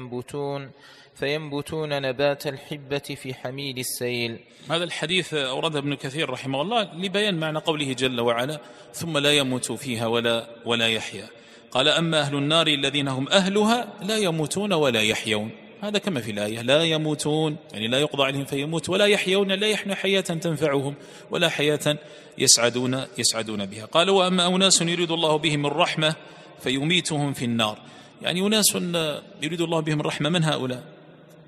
فينبتون نبات الحبة في حميد السيل. هذا الحديث أورده ابن كثير رحمه الله لبيان معنى قوله جل وعلا ثم لا يموت فيها ولا يحيا. قال أما أهل النار الذين هم أهلها لا يموتون ولا يحيون، هذا كما في الآية، لا يموتون يعني لا يقضى عليهم فيموت، ولا يحيون لا يحيون حياة تنفعهم ولا حياة يسعدون بها. قال وأما أناس يريد الله بهم الرحمة فيميتهم في النار، يعني أناس يريد الله بهم الرحمة، من هؤلاء؟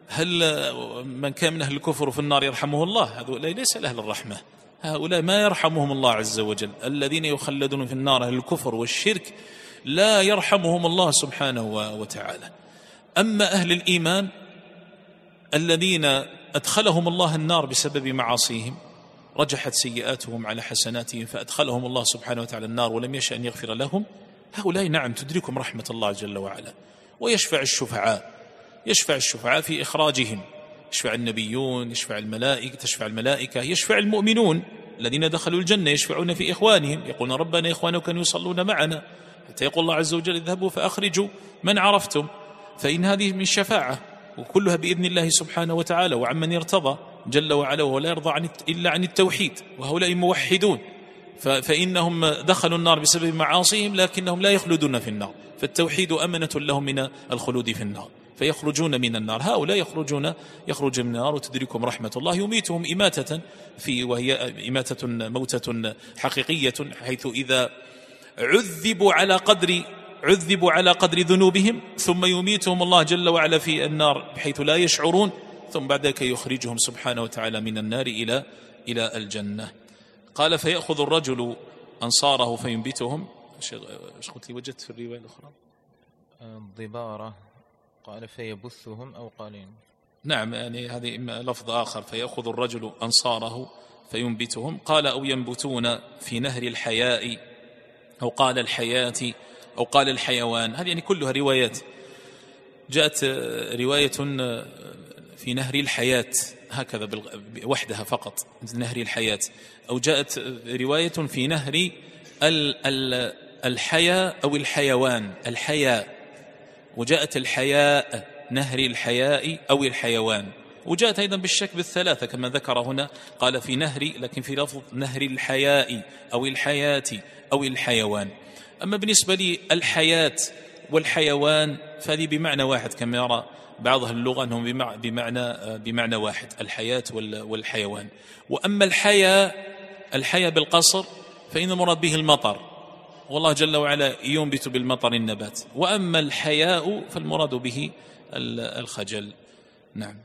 هل من كان من أهل الكفر في النار يرحمه الله؟ هؤلاء ليس أهل الرحمة، هؤلاء ما يرحمهم الله عز وجل. الذين يخلدون في النار أهل الكفر والشرك لا يرحمهم الله سبحانه وتعالى. أما أهل الإيمان الذين أدخلهم الله النار بسبب معاصيهم، رجحت سيئاتهم على حسناتهم فأدخلهم الله سبحانه وتعالى النار ولم يشأ أن يغفر لهم، هؤلاء نعم تدركهم رحمة الله جل وعلا. ويشفع الشفعاء في إخراجهم، يشفع النبيون، يشفع الملائكة، يشفع المؤمنون الذين دخلوا الجنة، يشفعون في إخوانهم، يقولون ربنا إخواننا كانوا يصلون معنا، حتى يقول الله عز وجل اذهبوا فأخرجوا من عرفتم. فإن هذه من شفاعة وكلها بإذن الله سبحانه وتعالى وعمن يرتضى جل وعلا، ولا يرضى إلا عن التوحيد، وهؤلاء موحدون فإنهم دخلوا النار بسبب معاصيهم لكنهم لا يخلدون في النار، فالتوحيد أمنة لهم من الخلود في النار فيخرجون من النار. هؤلاء يخرج من النار وتدركهم رحمة الله، يميتهم إماتة وهي إماتة موتة حقيقية، حيث إذا عذبوا على قدر ذنوبهم ثم يميتهم الله جل وعلا في النار بحيث لا يشعرون، ثم بعد ذلك يخرجهم سبحانه وتعالى من النار إلى الجنة. قال فيأخذ الرجل أنصاره فينبتهم. ايش قلت لي وجدت في الرواية الأخرى؟ الضبارة قال فيبثهم أو قالين. نعم، يعني هذه لفظ آخر، فيأخذ الرجل أنصاره فينبتهم. قال أو ينبتون في نهر الحياء أو قال الحياة أو قال الحيوان. هذه يعني كلها روايات. جاءت رواية في نهر الحياة هكذا وحدها فقط، نهر الحياة، أو جاءت رواية في نهر الحياة أو الحيوان الحياء، وجاءت الحياء نهر الحياء أو الحيوان، وجاءت أيضا بالشك بالثلاثة كما ذكر هنا، قال في نهر لكن في لفظ نهر الحياء أو الحياة أو الحيوان. أما بالنسبة لي الحياة والحيوان فهذه بمعنى واحد كما يرى بعض أهل اللغة أنهم بمعنى واحد، الحياة والحيوان. وأما الحياة بالقصر فإن المراد به المطر، والله جل وعلا ينبت بالمطر النبات. وأما الحياء فالمراد به الخجل. نعم.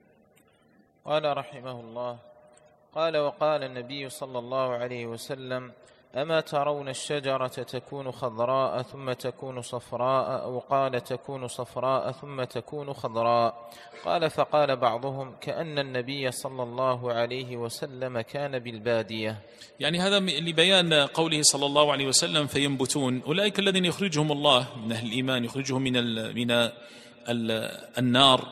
قال رحمه الله: قال وقال النبي صلى الله عليه وسلم: أما ترون الشجرة تكون خضراء ثم تكون صفراء، أو قال تكون صفراء ثم تكون خضراء. قال فقال بعضهم: كأن النبي صلى الله عليه وسلم كان بالبادية. يعني هذا لبيان قوله صلى الله عليه وسلم فينبتون، أولئك الذين يخرجهم الله من أهل الإيمان، يخرجهم من النار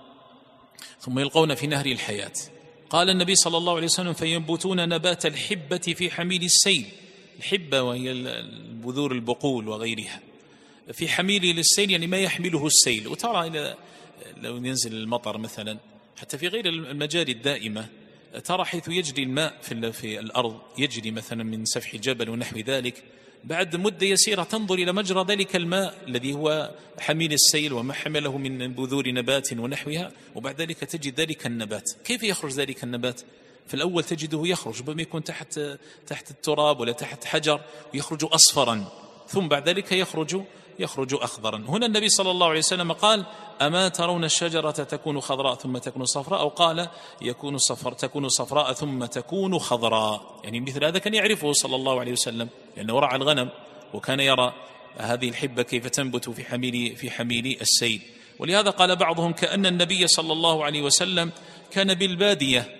ثم يلقون في نهر الحياة. قال النبي صلى الله عليه وسلم فينبتون نبات الحبة في حميل السيل. الحبة وهي البذور البقول وغيرها، في حميل للسيل يعني ما يحمله السيل. وترى لو ينزل المطر مثلا حتى في غير المجاري الدائمة، ترى حيث يجري الماء في الأرض، يجري مثلا من سفح جبل ونحو ذلك، بعد مدة يسيرة تنظر إلى مجرى ذلك الماء الذي هو حميل السيل وما حمله من بذور نبات ونحوها، وبعد ذلك تجد ذلك النبات. كيف يخرج ذلك النبات؟ في الأول تجده يخرج ربما يكون تحت التراب ولا تحت حجر، ويخرج أصفرا، ثم بعد ذلك يخرج أخضرا. هنا النبي صلى الله عليه وسلم قال: أما ترون الشجرة تكون خضراء ثم تكون صفراء، أو قال تكون صفراء ثم تكون خضراء. يعني مثل هذا كان يعرفه صلى الله عليه وسلم لأنه رعى الغنم، وكان يرى هذه الحبة كيف تنبت في حميل السيل. ولهذا قال بعضهم: كأن النبي صلى الله عليه وسلم كان بالبادية.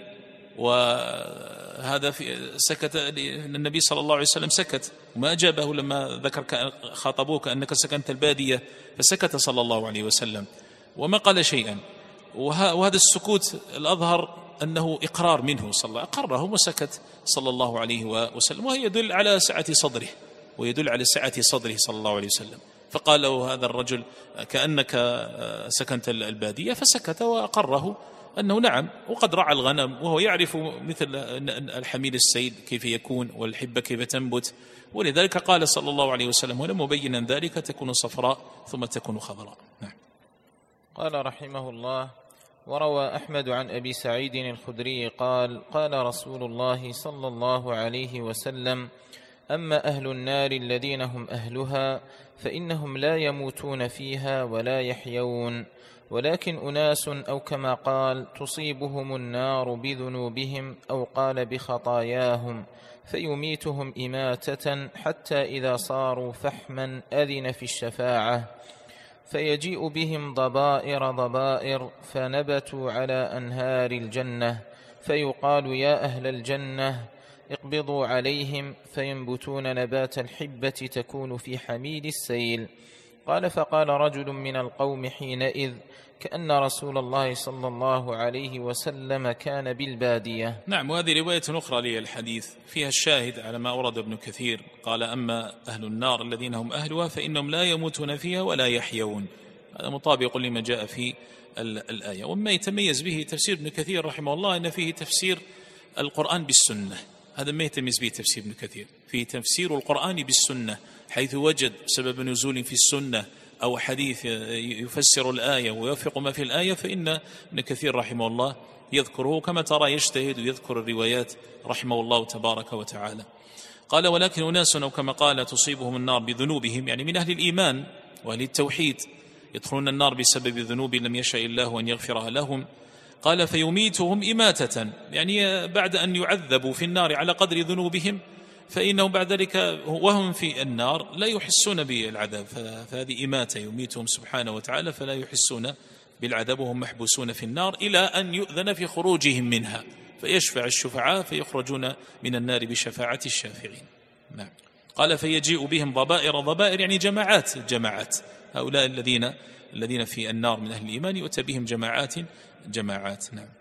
وهذا سكت النبي صلى الله عليه وسلم، سكت وما أجابه لما ذكر خاطبوه كأنك سكنت البادية، فسكت صلى الله عليه وسلم وما قال شيئا. وهذا السكوت الأظهر أنه إقرار منه صلى الله عليه وسلم، أقره وسكت صلى الله عليه وسلم، وهي يدل على سعة صدره صلى الله عليه وسلم. فقال له هذا الرجل: كأنك سكنت البادية، فسكت وأقره أنه نعم، وقد رعى الغنم وهو يعرف مثل الحميل السيل كيف يكون والحبة كيف تنبت. ولذلك قال صلى الله عليه وسلم ولم مبينا ذلك: تكون صفراء ثم تكون خضراء. نعم. قال رحمه الله: وروى أحمد عن أبي سعيد الخدري قال: قال رسول الله صلى الله عليه وسلم: أما أهل النار الذين هم أهلها فإنهم لا يموتون فيها ولا يحيون، ولكن أناس أو كما قال تصيبهم النار بذنوبهم أو قال بخطاياهم فيميتهم إماتة حتى إذا صاروا فحما أذن في الشفاعة، فيجيء بهم ضبائر فنبتوا على أنهار الجنة، فيقال يا أهل الجنة اقبضوا عليهم، فينبتون نبات الحبة تكون في حميد السيل. قال فقال رجل من القوم حينئذ كأن رسول الله صلى الله عليه وسلم كان بالبادية. نعم، وهذه رواية أخرى للحديث فيها الشاهد على ما أورد ابن كثير، قال أما أهل النار الذين هم أهلها فإنهم لا يموتون فيها ولا يحيون، هذا مطابق لما جاء في الآية. وما يتميز به تفسير ابن كثير رحمه الله أن فيه تفسير القرآن بالسنة، هذا ما يتميز به تفسير ابن كثير، فيه تفسير القرآن بالسنة، حيث وجد سبب نزول في السنة أو حديث يفسر الآية ويوافق ما في الآية، فإن ابن كثير رحمه الله يذكره كما ترى، يجتهد ويذكر الروايات رحمه الله تبارك وتعالى. قال ولكن أناس أو كما قال تصيبهم النار بذنوبهم، يعني من أهل الإيمان وأهل التوحيد يدخلون النار بسبب ذنوب لم يشاء الله أن يغفرها لهم. قال فيميتهم إماتة، يعني بعد أن يعذبوا في النار على قدر ذنوبهم فإنهم بعد ذلك وهم في النار لا يحسون بالعذاب، فهذه إماتة يميتهم سبحانه وتعالى فلا يحسون بالعذاب وهم محبوسون في النار إلى أن يؤذن في خروجهم منها، فيشفع الشفعاء فيخرجون من النار بشفاعة الشافعين. نعم. قال فيجيء بهم ضبائر يعني جماعات هؤلاء الذين في النار من أهل الإيمان يؤتى بهم جماعات. نعم.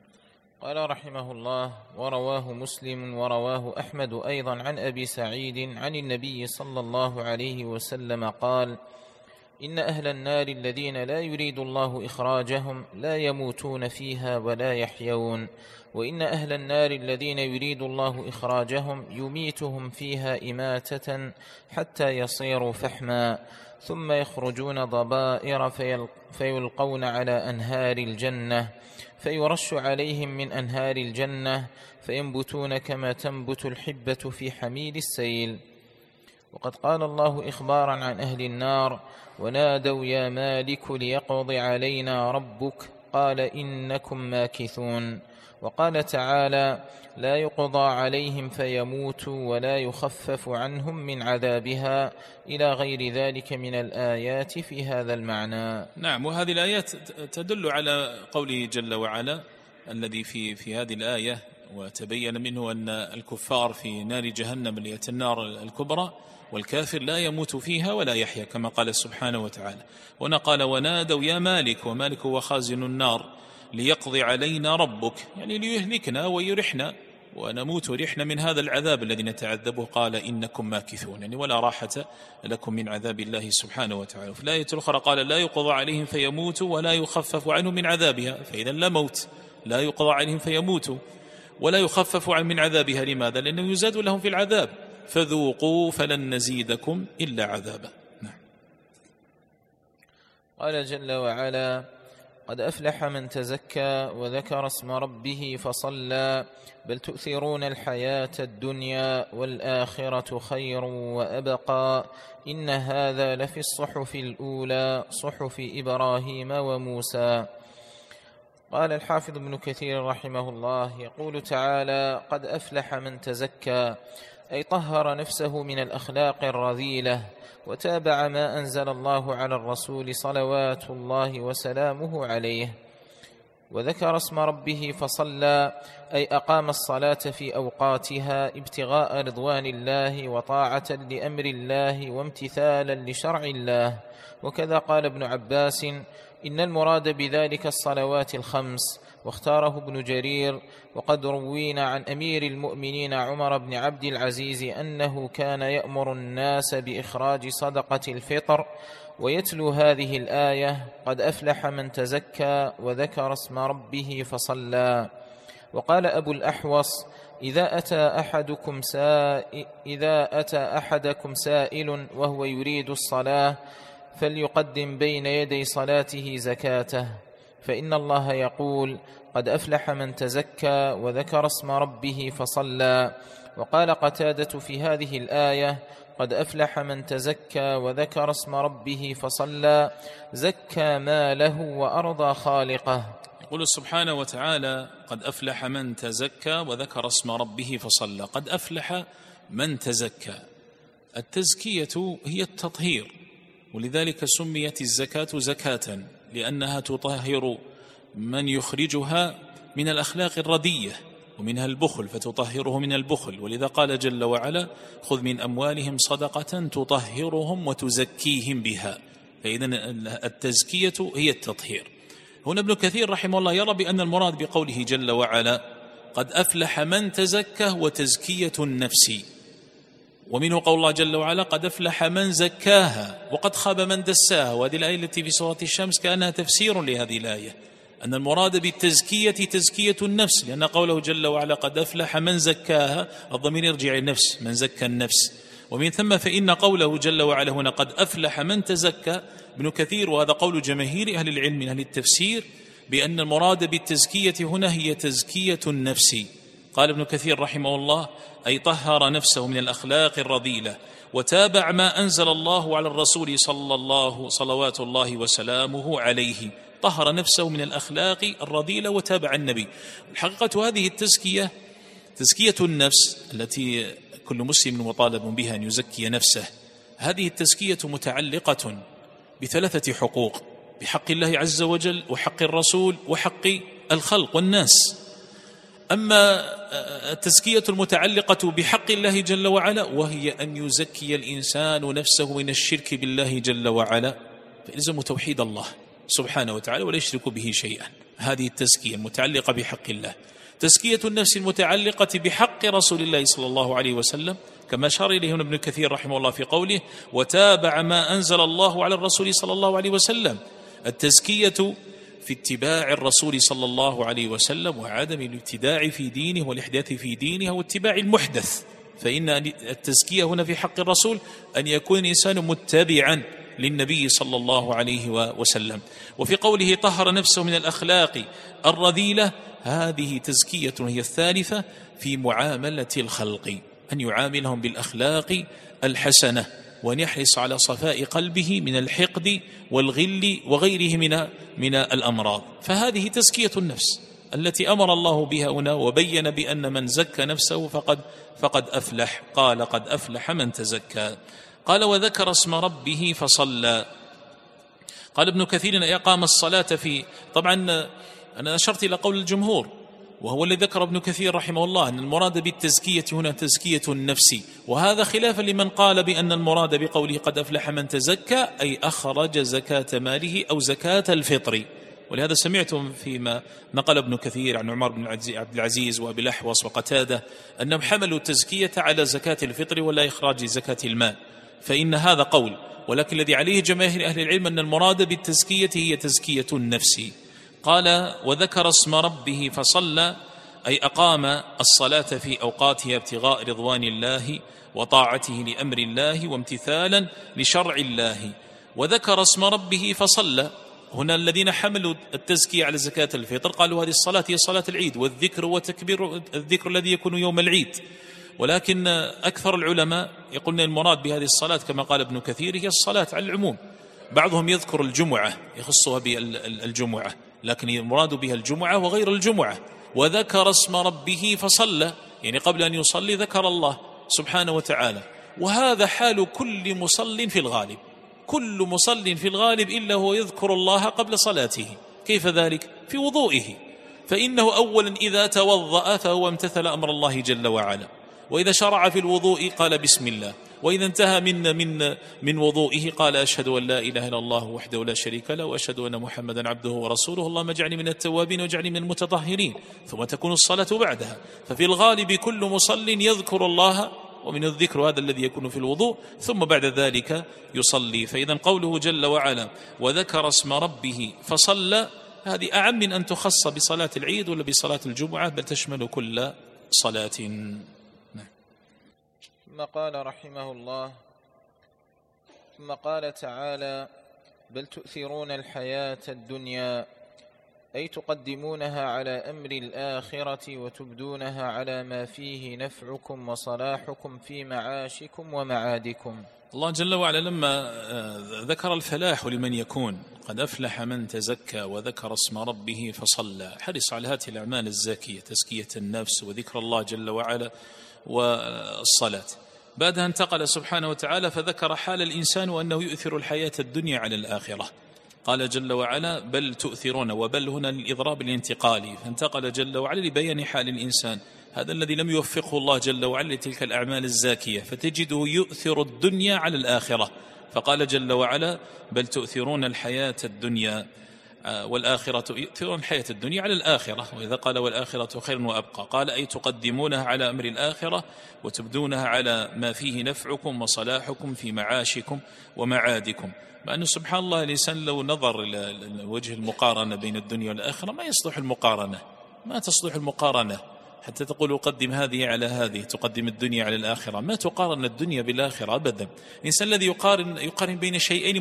قال رحمه الله ورواه مسلم ورواه أحمد أيضا عن أبي سعيد عن النبي صلى الله عليه وسلم قال إن أهل النار الذين لا يريد الله إخراجهم لا يموتون فيها ولا يحيون، وإن أهل النار الذين يريد الله إخراجهم يميتهم فيها إماتة حتى يصيروا فحما، ثم يخرجون ضبائر فيلقون على أنهار الجنة، فيرش عليهم من أنهار الجنة فينبتون كما تنبت الحبة في حميد السيل. وقد قال الله إخبارا عن أهل النار ونادوا يا مالك ليقض علينا ربك قال إنكم ماكثون. وقال تعالى لا يقضى عليهم فيموتوا ولا يخفف عنهم من عذابها إلى غير ذلك من الآيات في هذا المعنى. نعم، وهذه الآيات تدل على قوله جل وعلا الذي في هذه الآية وتبين منه أن الكفار في نار جهنم اللي هي النار الكبرى والكافر لا يموت فيها ولا يحيا كما قال سبحانه وتعالى. هنا قال ونادوا يا مالك، ومالك هو خازن النار، ليقضي علينا ربك، يعني ليهلكنا ويرحنا ونموت ورحنا من هذا العذاب الذي نتعذبه. قال إنكم ماكثون، يعني ولا راحة لكم من عذاب الله سبحانه وتعالى. في الآية الأخرى قال لا يقضى عليهم فيموتوا ولا يخفف عنهم من عذابها، فإذا لا موت، لا يقضى عليهم فيموتوا ولا يخفف من عذابها. لماذا؟ لأنه يزاد لهم في العذاب، فذوقوا فلن نزيدكم إلا عذابا. نعم. قال جل وعلا قد أفلح من تزكى وذكر اسم ربه فصلى بل تؤثرون الحياة الدنيا والآخرة خير وأبقى إن هذا لفي الصحف الأولى صحف إبراهيم وموسى. قال الحافظ ابن كثير رحمه الله يقول تعالى قد أفلح من تزكى، أي طهر نفسه من الأخلاق الرذيلة وتابع ما أنزل الله على الرسول صلوات الله وسلامه عليه. وذكر اسم ربه فصلى، أي أقام الصلاة في أوقاتها ابتغاء رضوان الله وطاعة لأمر الله وامتثالا لشرع الله. وكذا قال ابن عباس إن المراد بذلك الصلوات الخمس، واختاره ابن جرير. وقد روينا عن أمير المؤمنين عمر بن عبد العزيز أنه كان يأمر الناس بإخراج صدقة الفطر ويتلو هذه الآية قد أفلح من تزكى وذكر اسم ربه فصلى. وقال أبو الأحوص إذا أتى أحدكم سائل وهو يريد الصلاة فليقدم بين يدي صلاته زكاته، فإن الله يقول قد أفلح من تزكى وذكر اسم ربه فصلى، وقال قتادة في هذه الآية: قد أفلح من تزكى وذكر اسم ربه فصلى زكى ماله وأرضى خالقه. يقول سبحانه وتعالى: قد أفلح من تزكى وذكر اسم ربه فصلى. قد أفلح من تزكى. التزكية هي التطهير، ولذلك سميت الزكاة زكاة، لأنها تطهر من يخرجها من الأخلاق الردية ومنها البخل، فتطهره من البخل. ولذا قال جل وعلا: خذ من أموالهم صدقة تطهرهم وتزكيهم بها. فإذن التزكية هي التطهير. هنا ابن كثير رحمه الله يرى بأن المراد بقوله جل وعلا: قد أفلح من تزكى وتزكية النفس، ومنه قول الله جل وعلا: قد أفلح من زكاها وقد خاب من دساها. وهذه الآية التي في سورة الشمس كأنها تفسير لهذه الآية، أن المراد بالتزكية تزكية النفس، لأن قوله جل وعلا: قد أفلح من زكاها، الضمير يرجع للنفس، من زكى النفس. ومن ثم فإن قوله جل وعلا هنا: قد أفلح من تزكى، ابن كثير وهذا قول جماهير أهل العلم من أهل التفسير بأن المراد بالتزكية هنا هي تزكية النفس. قال ابن كثير رحمه الله: أي طهر نفسه من الأخلاق الرذيلة وتابع ما أنزل الله على الرسول صلوات الله وسلامه عليه. طهر نفسه من الأخلاق الرذيلة وتابع النبي. الحقيقة هذه التزكية تزكية النفس التي كل مسلم مطالب بها أن يزكي نفسه. هذه التزكية متعلقة بثلاثة حقوق: بحق الله عز وجل، وحق الرسول، وحق الخلق والناس. أما التزكية المتعلقة بحق الله جل وعلا وهي أن يزكي الإنسان نفسه من الشرك بالله جل وعلا، فإلزم توحيد الله سبحانه وتعالى ولا يشرك به شيئا. هذه التزكية المتعلقة بحق الله. تزكية النفس المتعلقة بحق رسول الله صلى الله عليه وسلم، كما أشار إليه ابن كثير رحمه الله في قوله: وتابع ما أنزل الله على الرسول صلى الله عليه وسلم. التزكية في اتباع الرسول صلى الله عليه وسلم وعدم الابتداع في دينه والإحداث في دينه واتباع المحدث. فإن التزكية هنا في حق الرسول أن يكون الإنسان متبعا للنبي صلى الله عليه وسلم. وفي قوله: طهر نفسه من الأخلاق الرذيلة، هذه تزكية هي الثالثة في معاملة الخلق، أن يعاملهم بالأخلاق الحسنة، وأن يحرص على صفاء قلبه من الحقد والغل وغيره من الأمراض. فهذه تزكية النفس التي أمر الله بها هنا، وبين بأن من زكى نفسه فقد أفلح. قال: قد أفلح من تزكى. قال: وذكر اسم ربه فصلى. قال ابن كثير: أقام الصلاة في. طبعا أنا أشرت إلى قول الجمهور، وهو الذي ذكر ابن كثير رحمه الله، أن المراد بالتزكية هنا تزكية النفس، وهذا خلافا لمن قال بأن المراد بقوله قد أفلح من تزكى أي أخرج زكاة ماله أو زكاة الفطر. ولهذا سمعتم فيما نقل ابن كثير عن عمر بن عبد العزيز وأبي الأحوص وقتادة أنهم حملوا التزكية على زكاة الفطر ولا إخراج زكاة المال، فإن هذا قول، ولكن الذي عليه جماهير أهل العلم أن المراد بالتزكية هي تزكية النفس. قال: وذكر اسم ربه فصلى، أي أقام الصلاة في أوقاتها ابتغاء رضوان الله وطاعته لأمر الله وامتثالا لشرع الله. وذكر اسم ربه فصلى. هنا الذين حملوا التزكية على زكاة الفطر قالوا هذه الصلاة هي صلاة العيد، والذكر وتكبير الذكر الذي يكون يوم العيد. ولكن أكثر العلماء يقولون المراد بهذه الصلاة كما قال ابن كثير هي الصلاة على العموم. بعضهم يذكر الجمعة يخصها بالجمعة، لكن المراد بها الجمعة وغير الجمعة. وذكر اسم ربه فصلى، يعني قبل أن يصلي ذكر الله سبحانه وتعالى. وهذا حال كل مصل في الغالب، كل مصل في الغالب إلا هو يذكر الله قبل صلاته. كيف ذلك؟ في وضوئه، فإنه أولا إذا توضأ فهو امتثل أمر الله جل وعلا، وإذا شرع في الوضوء قال بسم الله، وإذا انتهى من وضوئه قال أشهد أن لا إله إلا الله وحده لا شريك له وأشهد أن محمدا عبده ورسوله اللهم اجعلني من التوابين واجعلني من المتطهرين، ثم تكون الصلاة بعدها. ففي الغالب كل مصل يذكر الله، ومن الذكر هذا الذي يكون في الوضوء، ثم بعد ذلك يصلي. فإذا قوله جل وعلا وذكر اسم ربه فصلى، هذه أعم من أن تخص بصلاة العيد ولا بصلاة الجمعة، بل تشمل كل صلاة. ثم قال رحمه الله: ثم قال تعالى: بل تؤثرون الحياة الدنيا أي تقدمونها على أمر الآخرة وتبدونها على ما فيه نفعكم وصلاحكم في معاشكم ومعادكم. الله جل وعلا لما ذكر الفلاح لمن يكون قد أفلح من تزكى وذكر اسم ربه فصلى، حرص على هذه الأعمال الزاكية، تزكية النفس وذكر الله جل وعلا والصلاة. بعدها انتقل سبحانه وتعالى فذكر حال الإنسان وأنه يؤثر الحياة الدنيا على الآخرة. قال جل وعلا بل تؤثرون، وبل هنا للإضراب الانتقالي، فانتقل جل وعلا لبيان حال الإنسان، هذا الذي لم يوفقه الله جل وعلا لتلك الأعمال الزاكية، فتجده يؤثر الدنيا على الآخرة، فقال جل وعلا بل تؤثرون الحياة الدنيا والآخرة، يؤثرون الحياة الدنيا على الآخرة. وإذا قال والآخرة خير وأبقى قال أي تقدمونها على أمر الآخرة وتبدونها على ما فيه نفعكم وصلاحكم في معاشكم ومعادكم. مع أنه سبحان الله الإنسان لو نظر إلى وجه المقارنة بين الدنيا والآخرة ما يصلح المقارنة، ما تصلح المقارنة حتى تقول أقدم هذه على هذه، تقدم الدنيا على الآخرة، ما تقارن الدنيا بالآخرة أبدا. الإنسان الذي يقارن بين شيئين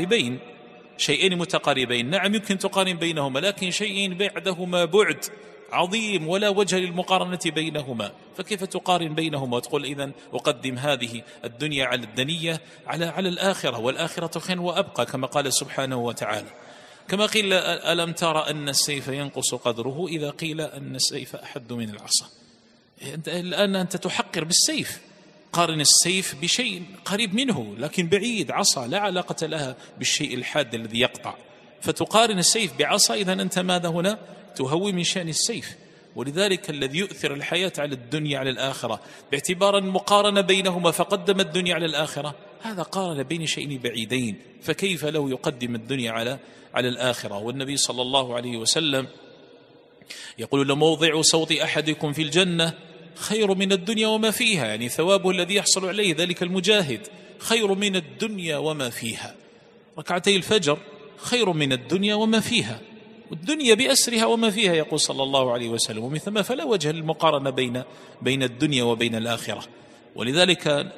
متقاربين، نعم يمكن تقارن بينهما، لكن شيئين بعدهما بعد عظيم ولا وجه للمقارنة بينهما، فكيف تقارن بينهما وتقول إذن أقدم هذه الدنيا على الدنية على الآخرة، والآخرة خير وأبقى كما قال سبحانه وتعالى. كما قيل ألم ترى أن السيف ينقص قدره إذا قيل أن السيف أحد من العصا. الآن أنت تحقر بالسيف، قارن السيف بشيء قريب منه لكن بعيد، عصا لا علاقة لها بالشيء الحاد الذي يقطع، فتقارن السيف بعصا، إذن أنت ماذا هنا؟ تهوي من شأن السيف. ولذلك الذي يؤثر الحياة على الدنيا على الآخرة باعتبار المقارنة بينهما فقدم الدنيا على الآخرة، هذا قارن بين شيئين بعيدين، فكيف له يقدم الدنيا على الآخرة؟ والنبي صلى الله عليه وسلم يقول لموضع صوت أحدكم في الجنة خير من الدنيا وما فيها، يعني ثوابه الذي يحصل عليه ذلك المجاهد خير من الدنيا وما فيها. ركعتي الفجر خير من الدنيا وما فيها، والدنيا بأسرها وما فيها يقول صلى الله عليه وسلم، ومن ثم فلا وجه للمقارنة بين الدنيا وبين الآخرة. ولذلك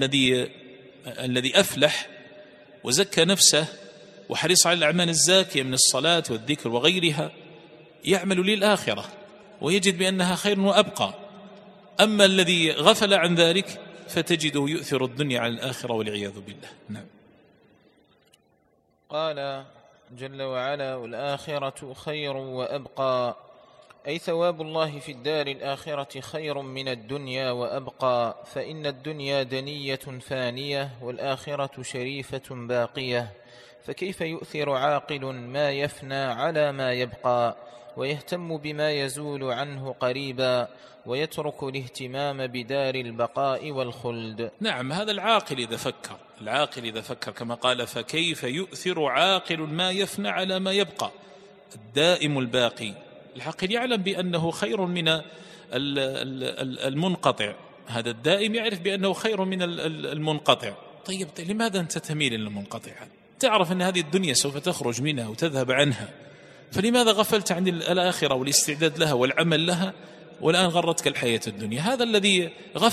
الذي أفلح وزكى نفسه وحرص على الأعمال الزاكية من الصلاة والذكر وغيرها يعمل للآخرة ويجد بأنها خير وأبقى. أما الذي غفل عن ذلك فتجده يؤثر الدنيا على الآخرة والعياذ بالله. نعم. قال جل وعلا والآخرة خير وأبقى، أي ثواب الله في الدار الآخرة خير من الدنيا وأبقى، فإن الدنيا دنية فانية والآخرة شريفة باقية، فكيف يؤثر عاقل ما يفنى على ما يبقى ويهتم بما يزول عنه قريبا ويترك الاهتمام بدار البقاء والخلد؟ نعم، هذا العاقل إذا فكر كما قال فكيف يؤثر عاقل ما يفنى على ما يبقى، الدائم الباقي. العاقل يعلم بأنه خير من المنقطع، هذا الدائم يعرف بأنه خير من المنقطع. طيب لماذا أنت تميل إلى المنقطع؟ تعرف أن هذه الدنيا سوف تخرج منها وتذهب عنها، فلماذا غفلت عن الآخرة والاستعداد لها والعمل لها والآن غرتك الحياة الدنيا؟ هذا الذي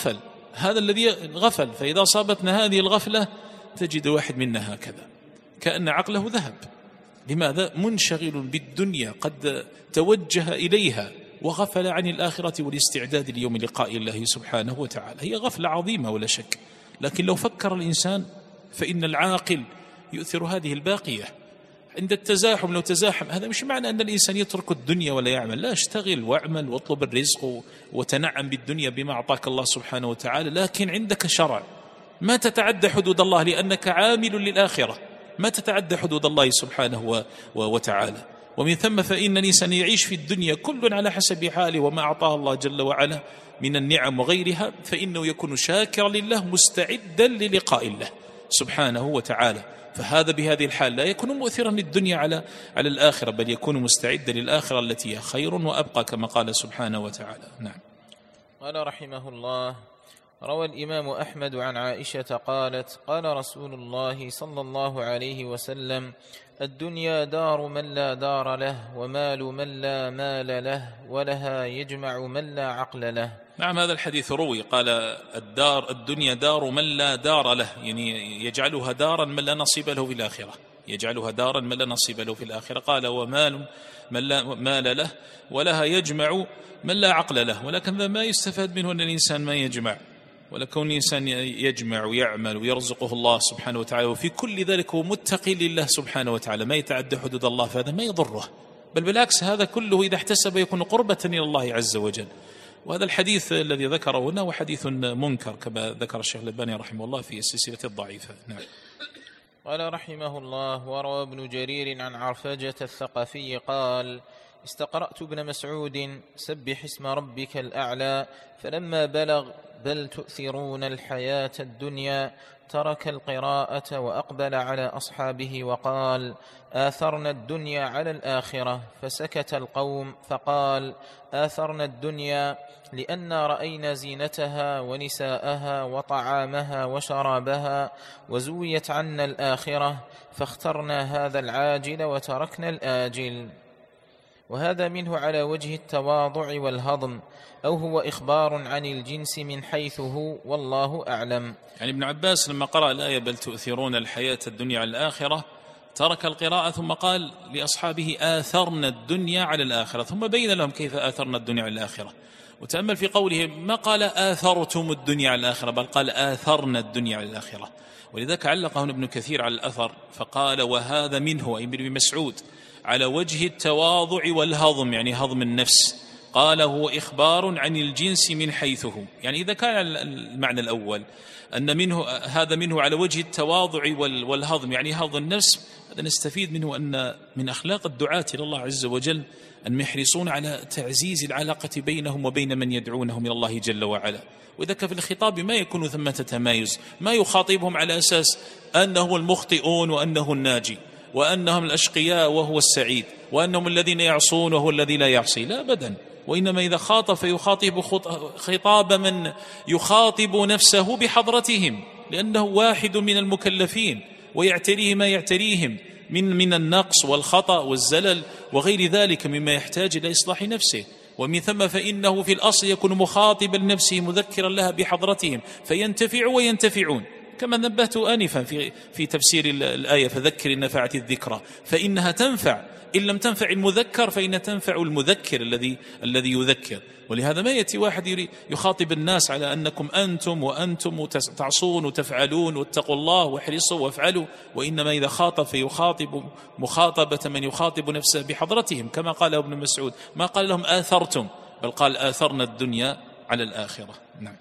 غفل. فإذا أصابتنا هذه الغفلة تجد واحد منا هكذا كأن عقله ذهب. لماذا؟ منشغل بالدنيا، قد توجه إليها وغفل عن الآخرة والاستعداد ليوم لقاء الله سبحانه وتعالى. هي غفلة عظيمة ولا شك، لكن لو فكر الإنسان فإن العاقل يؤثر هذه الباقية. عند التزاحم لو تزاحم، هذا مش معنى أن الإنسان يترك الدنيا ولا يعمل، لا، اشتغل واعمل واطلب الرزق وتنعم بالدنيا بما أعطاك الله سبحانه وتعالى، لكن عندك شرع، ما تتعدى حدود الله لأنك عامل للآخرة، ما تتعدى حدود الله سبحانه وتعالى. ومن ثم فإن الإنسان يعيش في الدنيا كل على حسب حاله وما أعطاه الله جل وعلا من النعم وغيرها، فإنه يكون شاكرا لله مستعدا للقاء الله سبحانه وتعالى. فهذا بهذه الحال لا يكون مؤثرا للدنيا على الآخرة، بل يكون مستعدا للآخرة التي هي خير وأبقى كما قال سبحانه وتعالى. نعم. قال رحمه الله: روى الإمام أحمد عن عائشة قالت: قال رسول الله صلى الله عليه وسلم: الدنيا دار من لا دار له، ومال من لا مال له، ولها يجمع من لا عقل له. نعم، هذا الحديث روي، قال الدنيا دار من لا دار له، يعني يجعلها دارا من لا نصيب له في الآخرة، يجعلها دارا من لا نصيب له في الآخرة. قال ومال من لا مال له، ولها يجمع من لا عقل له. ولكن ما يستفاد منه أن الإنسان ما يجمع، ولكون الإنسان يجمع ويعمل ويرزقه الله سبحانه وتعالى، وفي كل ذلك هو متقي لله سبحانه وتعالى، ما يتعدى حدود الله، فهذا ما يضره، بل بالعكس هذا كله إذا احتسب يكون قربة إلى الله عز وجل. وهذا الحديث الذي ذكره هنا هو حديث منكر كما ذكر الشيخ الألباني رحمه الله في السلسلة الضعيفة. نعم. قال رحمه الله: وروى ابن جرير عن عرفجة الثقفي قال: استقرأت ابن مسعود سبح اسم ربك الأعلى، فلما بلغ بل تؤثرون الحياة الدنيا ترك القراءة وأقبل على أصحابه وقال: آثرنا الدنيا على الآخرة. فسكت القوم فقال: آثرنا الدنيا لأننا رأينا زينتها ونساءها وطعامها وشرابها، وزويت عنا الآخرة فاخترنا هذا العاجل وتركنا الآجل. وهذا منه على وجه التواضع والهضم، أو هو إخبار عن الجنس من حيث هو، والله أعلم. يعني ابن عباس لما قرأ الآية بل تؤثرون الحياة الدنيا على الآخرة ترك القراءة ثم قال لأصحابه آثرنا الدنيا على الآخرة، ثم بين لهم كيف آثرنا الدنيا على الآخرة. وتأمل في قوله ما قال آثرتم الدنيا على الآخرة، بل قال آثرنا الدنيا على الآخرة. ولذلك علقه ابن كثير على الأثر فقال وهذا منه أي ابن مسعود على وجه التواضع والهضم، يعني هضم النفس. قال هو إخبار عن الجنس من حيثه، يعني إذا كان المعنى الأول أن منه هذا منه على وجه التواضع والهضم، يعني هضم النفس، هذا نستفيد منه أن من أخلاق الدعاة إلى الله عز وجل أن يحرصون على تعزيز العلاقة بينهم وبين من يدعونهم إلى الله جل وعلا. وإذا في الخطاب ما يكون ثمة تمايز، ما يخاطبهم على أساس أنهم المخطئون وأنه الناجي، وأنهم الأشقياء وهو السعيد، وأنهم الذين يعصون وهو الذي لا يعصي، لا أبدا. وإنما إذا خاطب فيخاطب خطاب من يخاطب نفسه بحضرتهم، لأنه واحد من المكلفين ويعتريه ما يعتريهم من النقص والخطأ والزلل وغير ذلك مما يحتاج إلى إصلاح نفسه. ومن ثم فإنه في الأصل يكون مخاطبا لنفسه مذكرا لها بحضرتهم فينتفع وينتفعون، كما نبهت آنفا في تفسير الآية فذكر إن نفعت الذكرى، فإنها تنفع، إن لم تنفع المذكر فإن تنفع المذكر الذي يذكر. ولهذا ما يأتي واحد يخاطب الناس على أنكم أنتم تعصون وتفعلون واتقوا الله واحرصوا وافعلوا، وإنما إذا خاطب فيخاطب مخاطبة من يخاطب نفسه بحضرتهم، كما قال ابن مسعود ما قال لهم آثرتم، بل قال آثرنا الدنيا على الآخرة. نعم.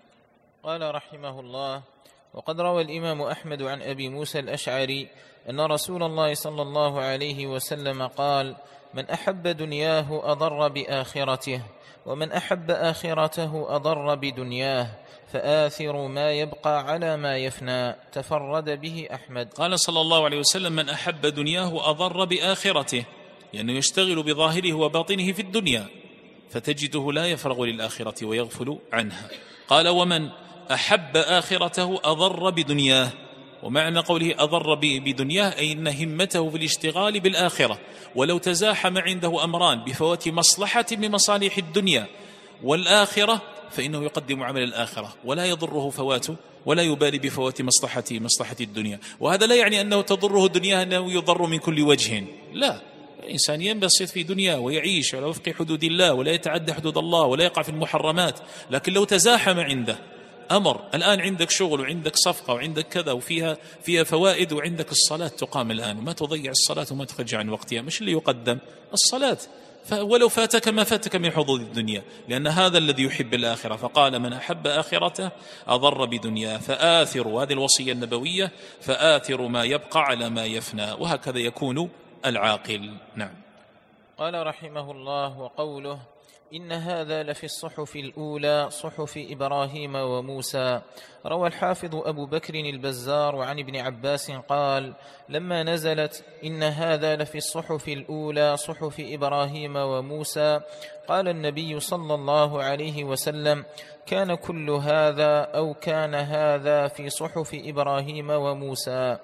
قال رحمه الله: وقد روى الإمام أحمد عن أبي موسى الأشعري أن رسول الله صلى الله عليه وسلم قال: من أحب دنياه أضر بآخرته، ومن أحب آخرته أضر بدنياه، فآثر ما يبقى على ما يفنى. تفرد به أحمد. قال صلى الله عليه وسلم: من أحب دنياه أضر بآخرته، لأنه يشتغل بظاهره وباطنه في الدنيا فتجده لا يفرغ للآخرة ويغفل عنها. قال: ومن أحب آخرته أضر بدنياه. ومعنى قوله أضر بدنياه أي أن همته في الاشتغال بالآخرة، ولو تزاحم عنده أمران بفوات مصلحة من مصالح الدنيا والآخرة فإنه يقدم عمل الآخرة ولا يضره فواته، ولا يبالي بفوات مصلحة الدنيا. وهذا لا يعني أنه تضره الدنيا أنه يضر من كل وجه، لا، الإنسان ينبسط في دنيا ويعيش على وفق حدود الله ولا يتعدى حدود الله ولا يقع في المحرمات. لكن لو تزاحم عنده أمر، الآن عندك شغل وعندك صفقة وعندك كذا وفيها فوائد، وعندك الصلاة تقام الآن، وما تضيع الصلاة وما تخرج عن وقتها، مش اللي يقدم الصلاة، ولو فاتك ما فاتك من حظوظ الدنيا، لأن هذا الذي يحب الآخرة. فقال: من أحب آخرته أضر بدنيا، فآثر، هذه الوصية النبوية، فآثر ما يبقى على ما يفنى، وهكذا يكون العاقل. نعم. قال رحمه الله: وقوله إن هذا لفي الصحف الأولى صحف إبراهيم وموسى. روى الحافظ أبو بكر البزار عن ابن عباس قال: لما نزلت إن هذا لفي الصحف الأولى صحف إبراهيم وموسى، قال النبي صلى الله عليه وسلم: كان كل هذا أو كان هذا في صحف إبراهيم وموسى.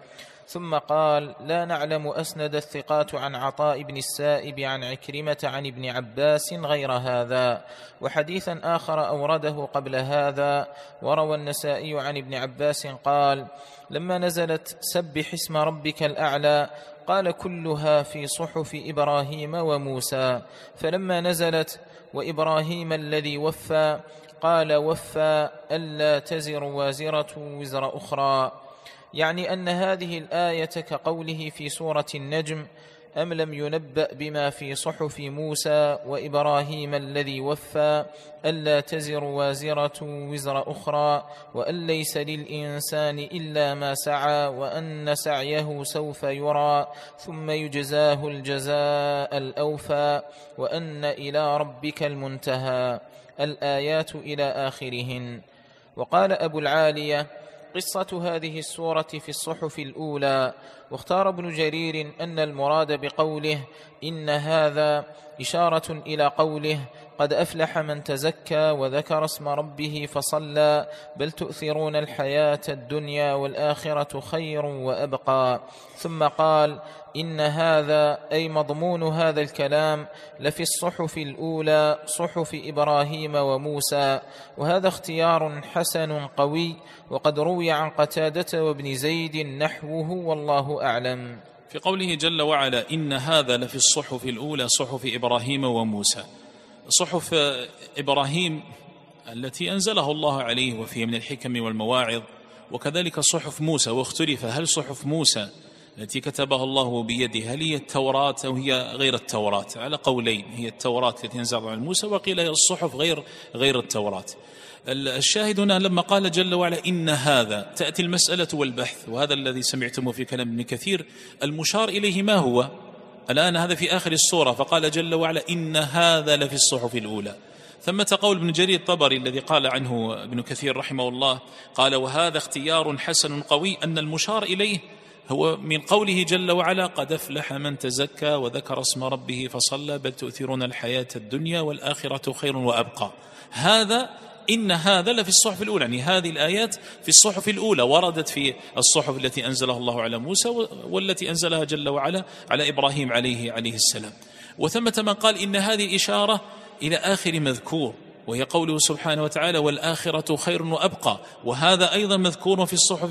ثم قال: لا نعلم أسند الثقات عن عطاء بن السائب عن عكرمة عن ابن عباس غير هذا. وحديثا آخر أورده قبل هذا، وروى النسائي عن ابن عباس قال: لما نزلت سبح اسم ربك الأعلى قال: كلها في صحف إبراهيم وموسى. فلما نزلت وإبراهيم الذي وفى قال: وفى ألا تزر وازرة وزر أخرى، يعني أن هذه الآية كقوله في سورة النجم: أم لم ينبأ بما في صحف موسى وإبراهيم الذي وفى ألا تزر وازرة وزر أخرى، وأن ليس للإنسان إلا ما سعى، وأن سعيه سوف يرى ثم يجزاه الجزاء الأوفى، وأن إلى ربك المنتهى. الآيات إلى آخرهن. وقال أبو العالية: قصة هذه السورة في الصحف الأولى. واختار ابن جرير أن المراد بقوله إن هذا إشارة إلى قوله قد أفلح من تزكى وذكر اسم ربه فصلى بل تؤثرون الحياة الدنيا والآخرة خير وأبقى. ثم قال إن هذا أي مضمون هذا الكلام لفي الصحف الأولى صحف إبراهيم وموسى. وهذا اختيار حسن قوي، وقد روي عن قتادة وابن زيد نحوه والله أعلم. في قوله جل وعلا إن هذا لفي الصحف الأولى صحف إبراهيم وموسى، صحف إبراهيم التي أنزله الله عليه وفيه من الحكم والمواعظ، وكذلك صحف موسى. واختلف هل صحف موسى التي كتبها الله بيده هل هي التوراة أو هي غير التوراة؟ على قولين، هي التوراة التي انزلت على موسى، وقيل هي الصحف غير التوراة. الشاهد هنا لما قال جل وعلا إن هذا، تأتي المسألة والبحث، وهذا الذي سمعتم في كلام ابن كثير. المشار إليه ما هو الآن؟ هذا في آخر السورة، فقال جل وعلا إن هذا لفي الصحف الأولى. ثمة قول ابن جرير الطبري الذي قال عنه ابن كثير رحمه الله، قال وهذا اختيار حسن قوي، أن المشار إليه هو من قوله جل وعلا قد أفلح من تزكى وذكر اسم ربه فصلى بل تؤثرون الحياة الدنيا والآخرة خير وأبقى. هذا إن هذا لفي الصحف الأولى، يعني هذه الآيات في الصحف الأولى، وردت في الصحف التي أنزلها الله على موسى والتي أنزلها جل وعلا على إبراهيم عليه السلام. وثمة من قال إن هذه إشارة إلى آخر مذكور، وهي قوله سبحانه وتعالى والآخرة خير وأبقى، وهذا أيضا مذكور في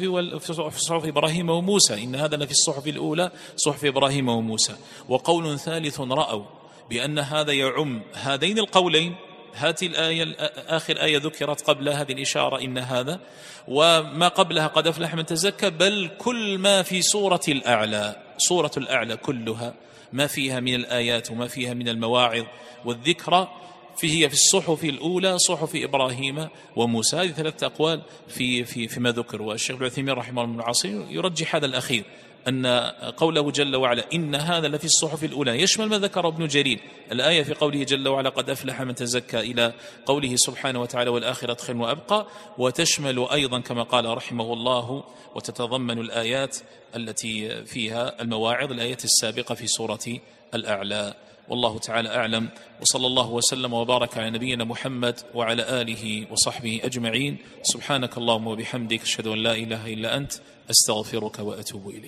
صحف إبراهيم وموسى، إن هذا لفي الصحف الأولى صحف إبراهيم وموسى. وقول ثالث رأوا بأن هذا يعم هذين القولين، هذه الآية آخر آية ذكرت قبل هذه الإشارة إن هذا، وما قبلها قد أفلح من تزكى، بل كل ما في سورة الأعلى، سورة الأعلى كلها ما فيها من الآيات وما فيها من المواعظ والذكرى هي في الصحف الأولى صحف إبراهيم وموسى. هذه ثلاثة أقوال فيما ذكر. والشيخ ابن عثيمين رحمه الله العاصي يرجح هذا الأخير، أن قوله جل وعلا إن هذا لفي الصحف الأولى يشمل ما ذكر ابن جرير، الآية في قوله جل وعلا قد أفلح من تزكى إلى قوله سبحانه وتعالى والآخرة خير وأبقى، وتشمل أيضا كما قال رحمه الله وتتضمن الآيات التي فيها المواعظ، الآيات السابقة في سورة الأعلى. والله تعالى أعلم، وصلى الله وسلم وبارك على نبينا محمد وعلى آله وصحبه أجمعين. سبحانك اللهم وبحمدك، أشهد أن لا إله إلا أنت، أستغفرك وأتوب إليك.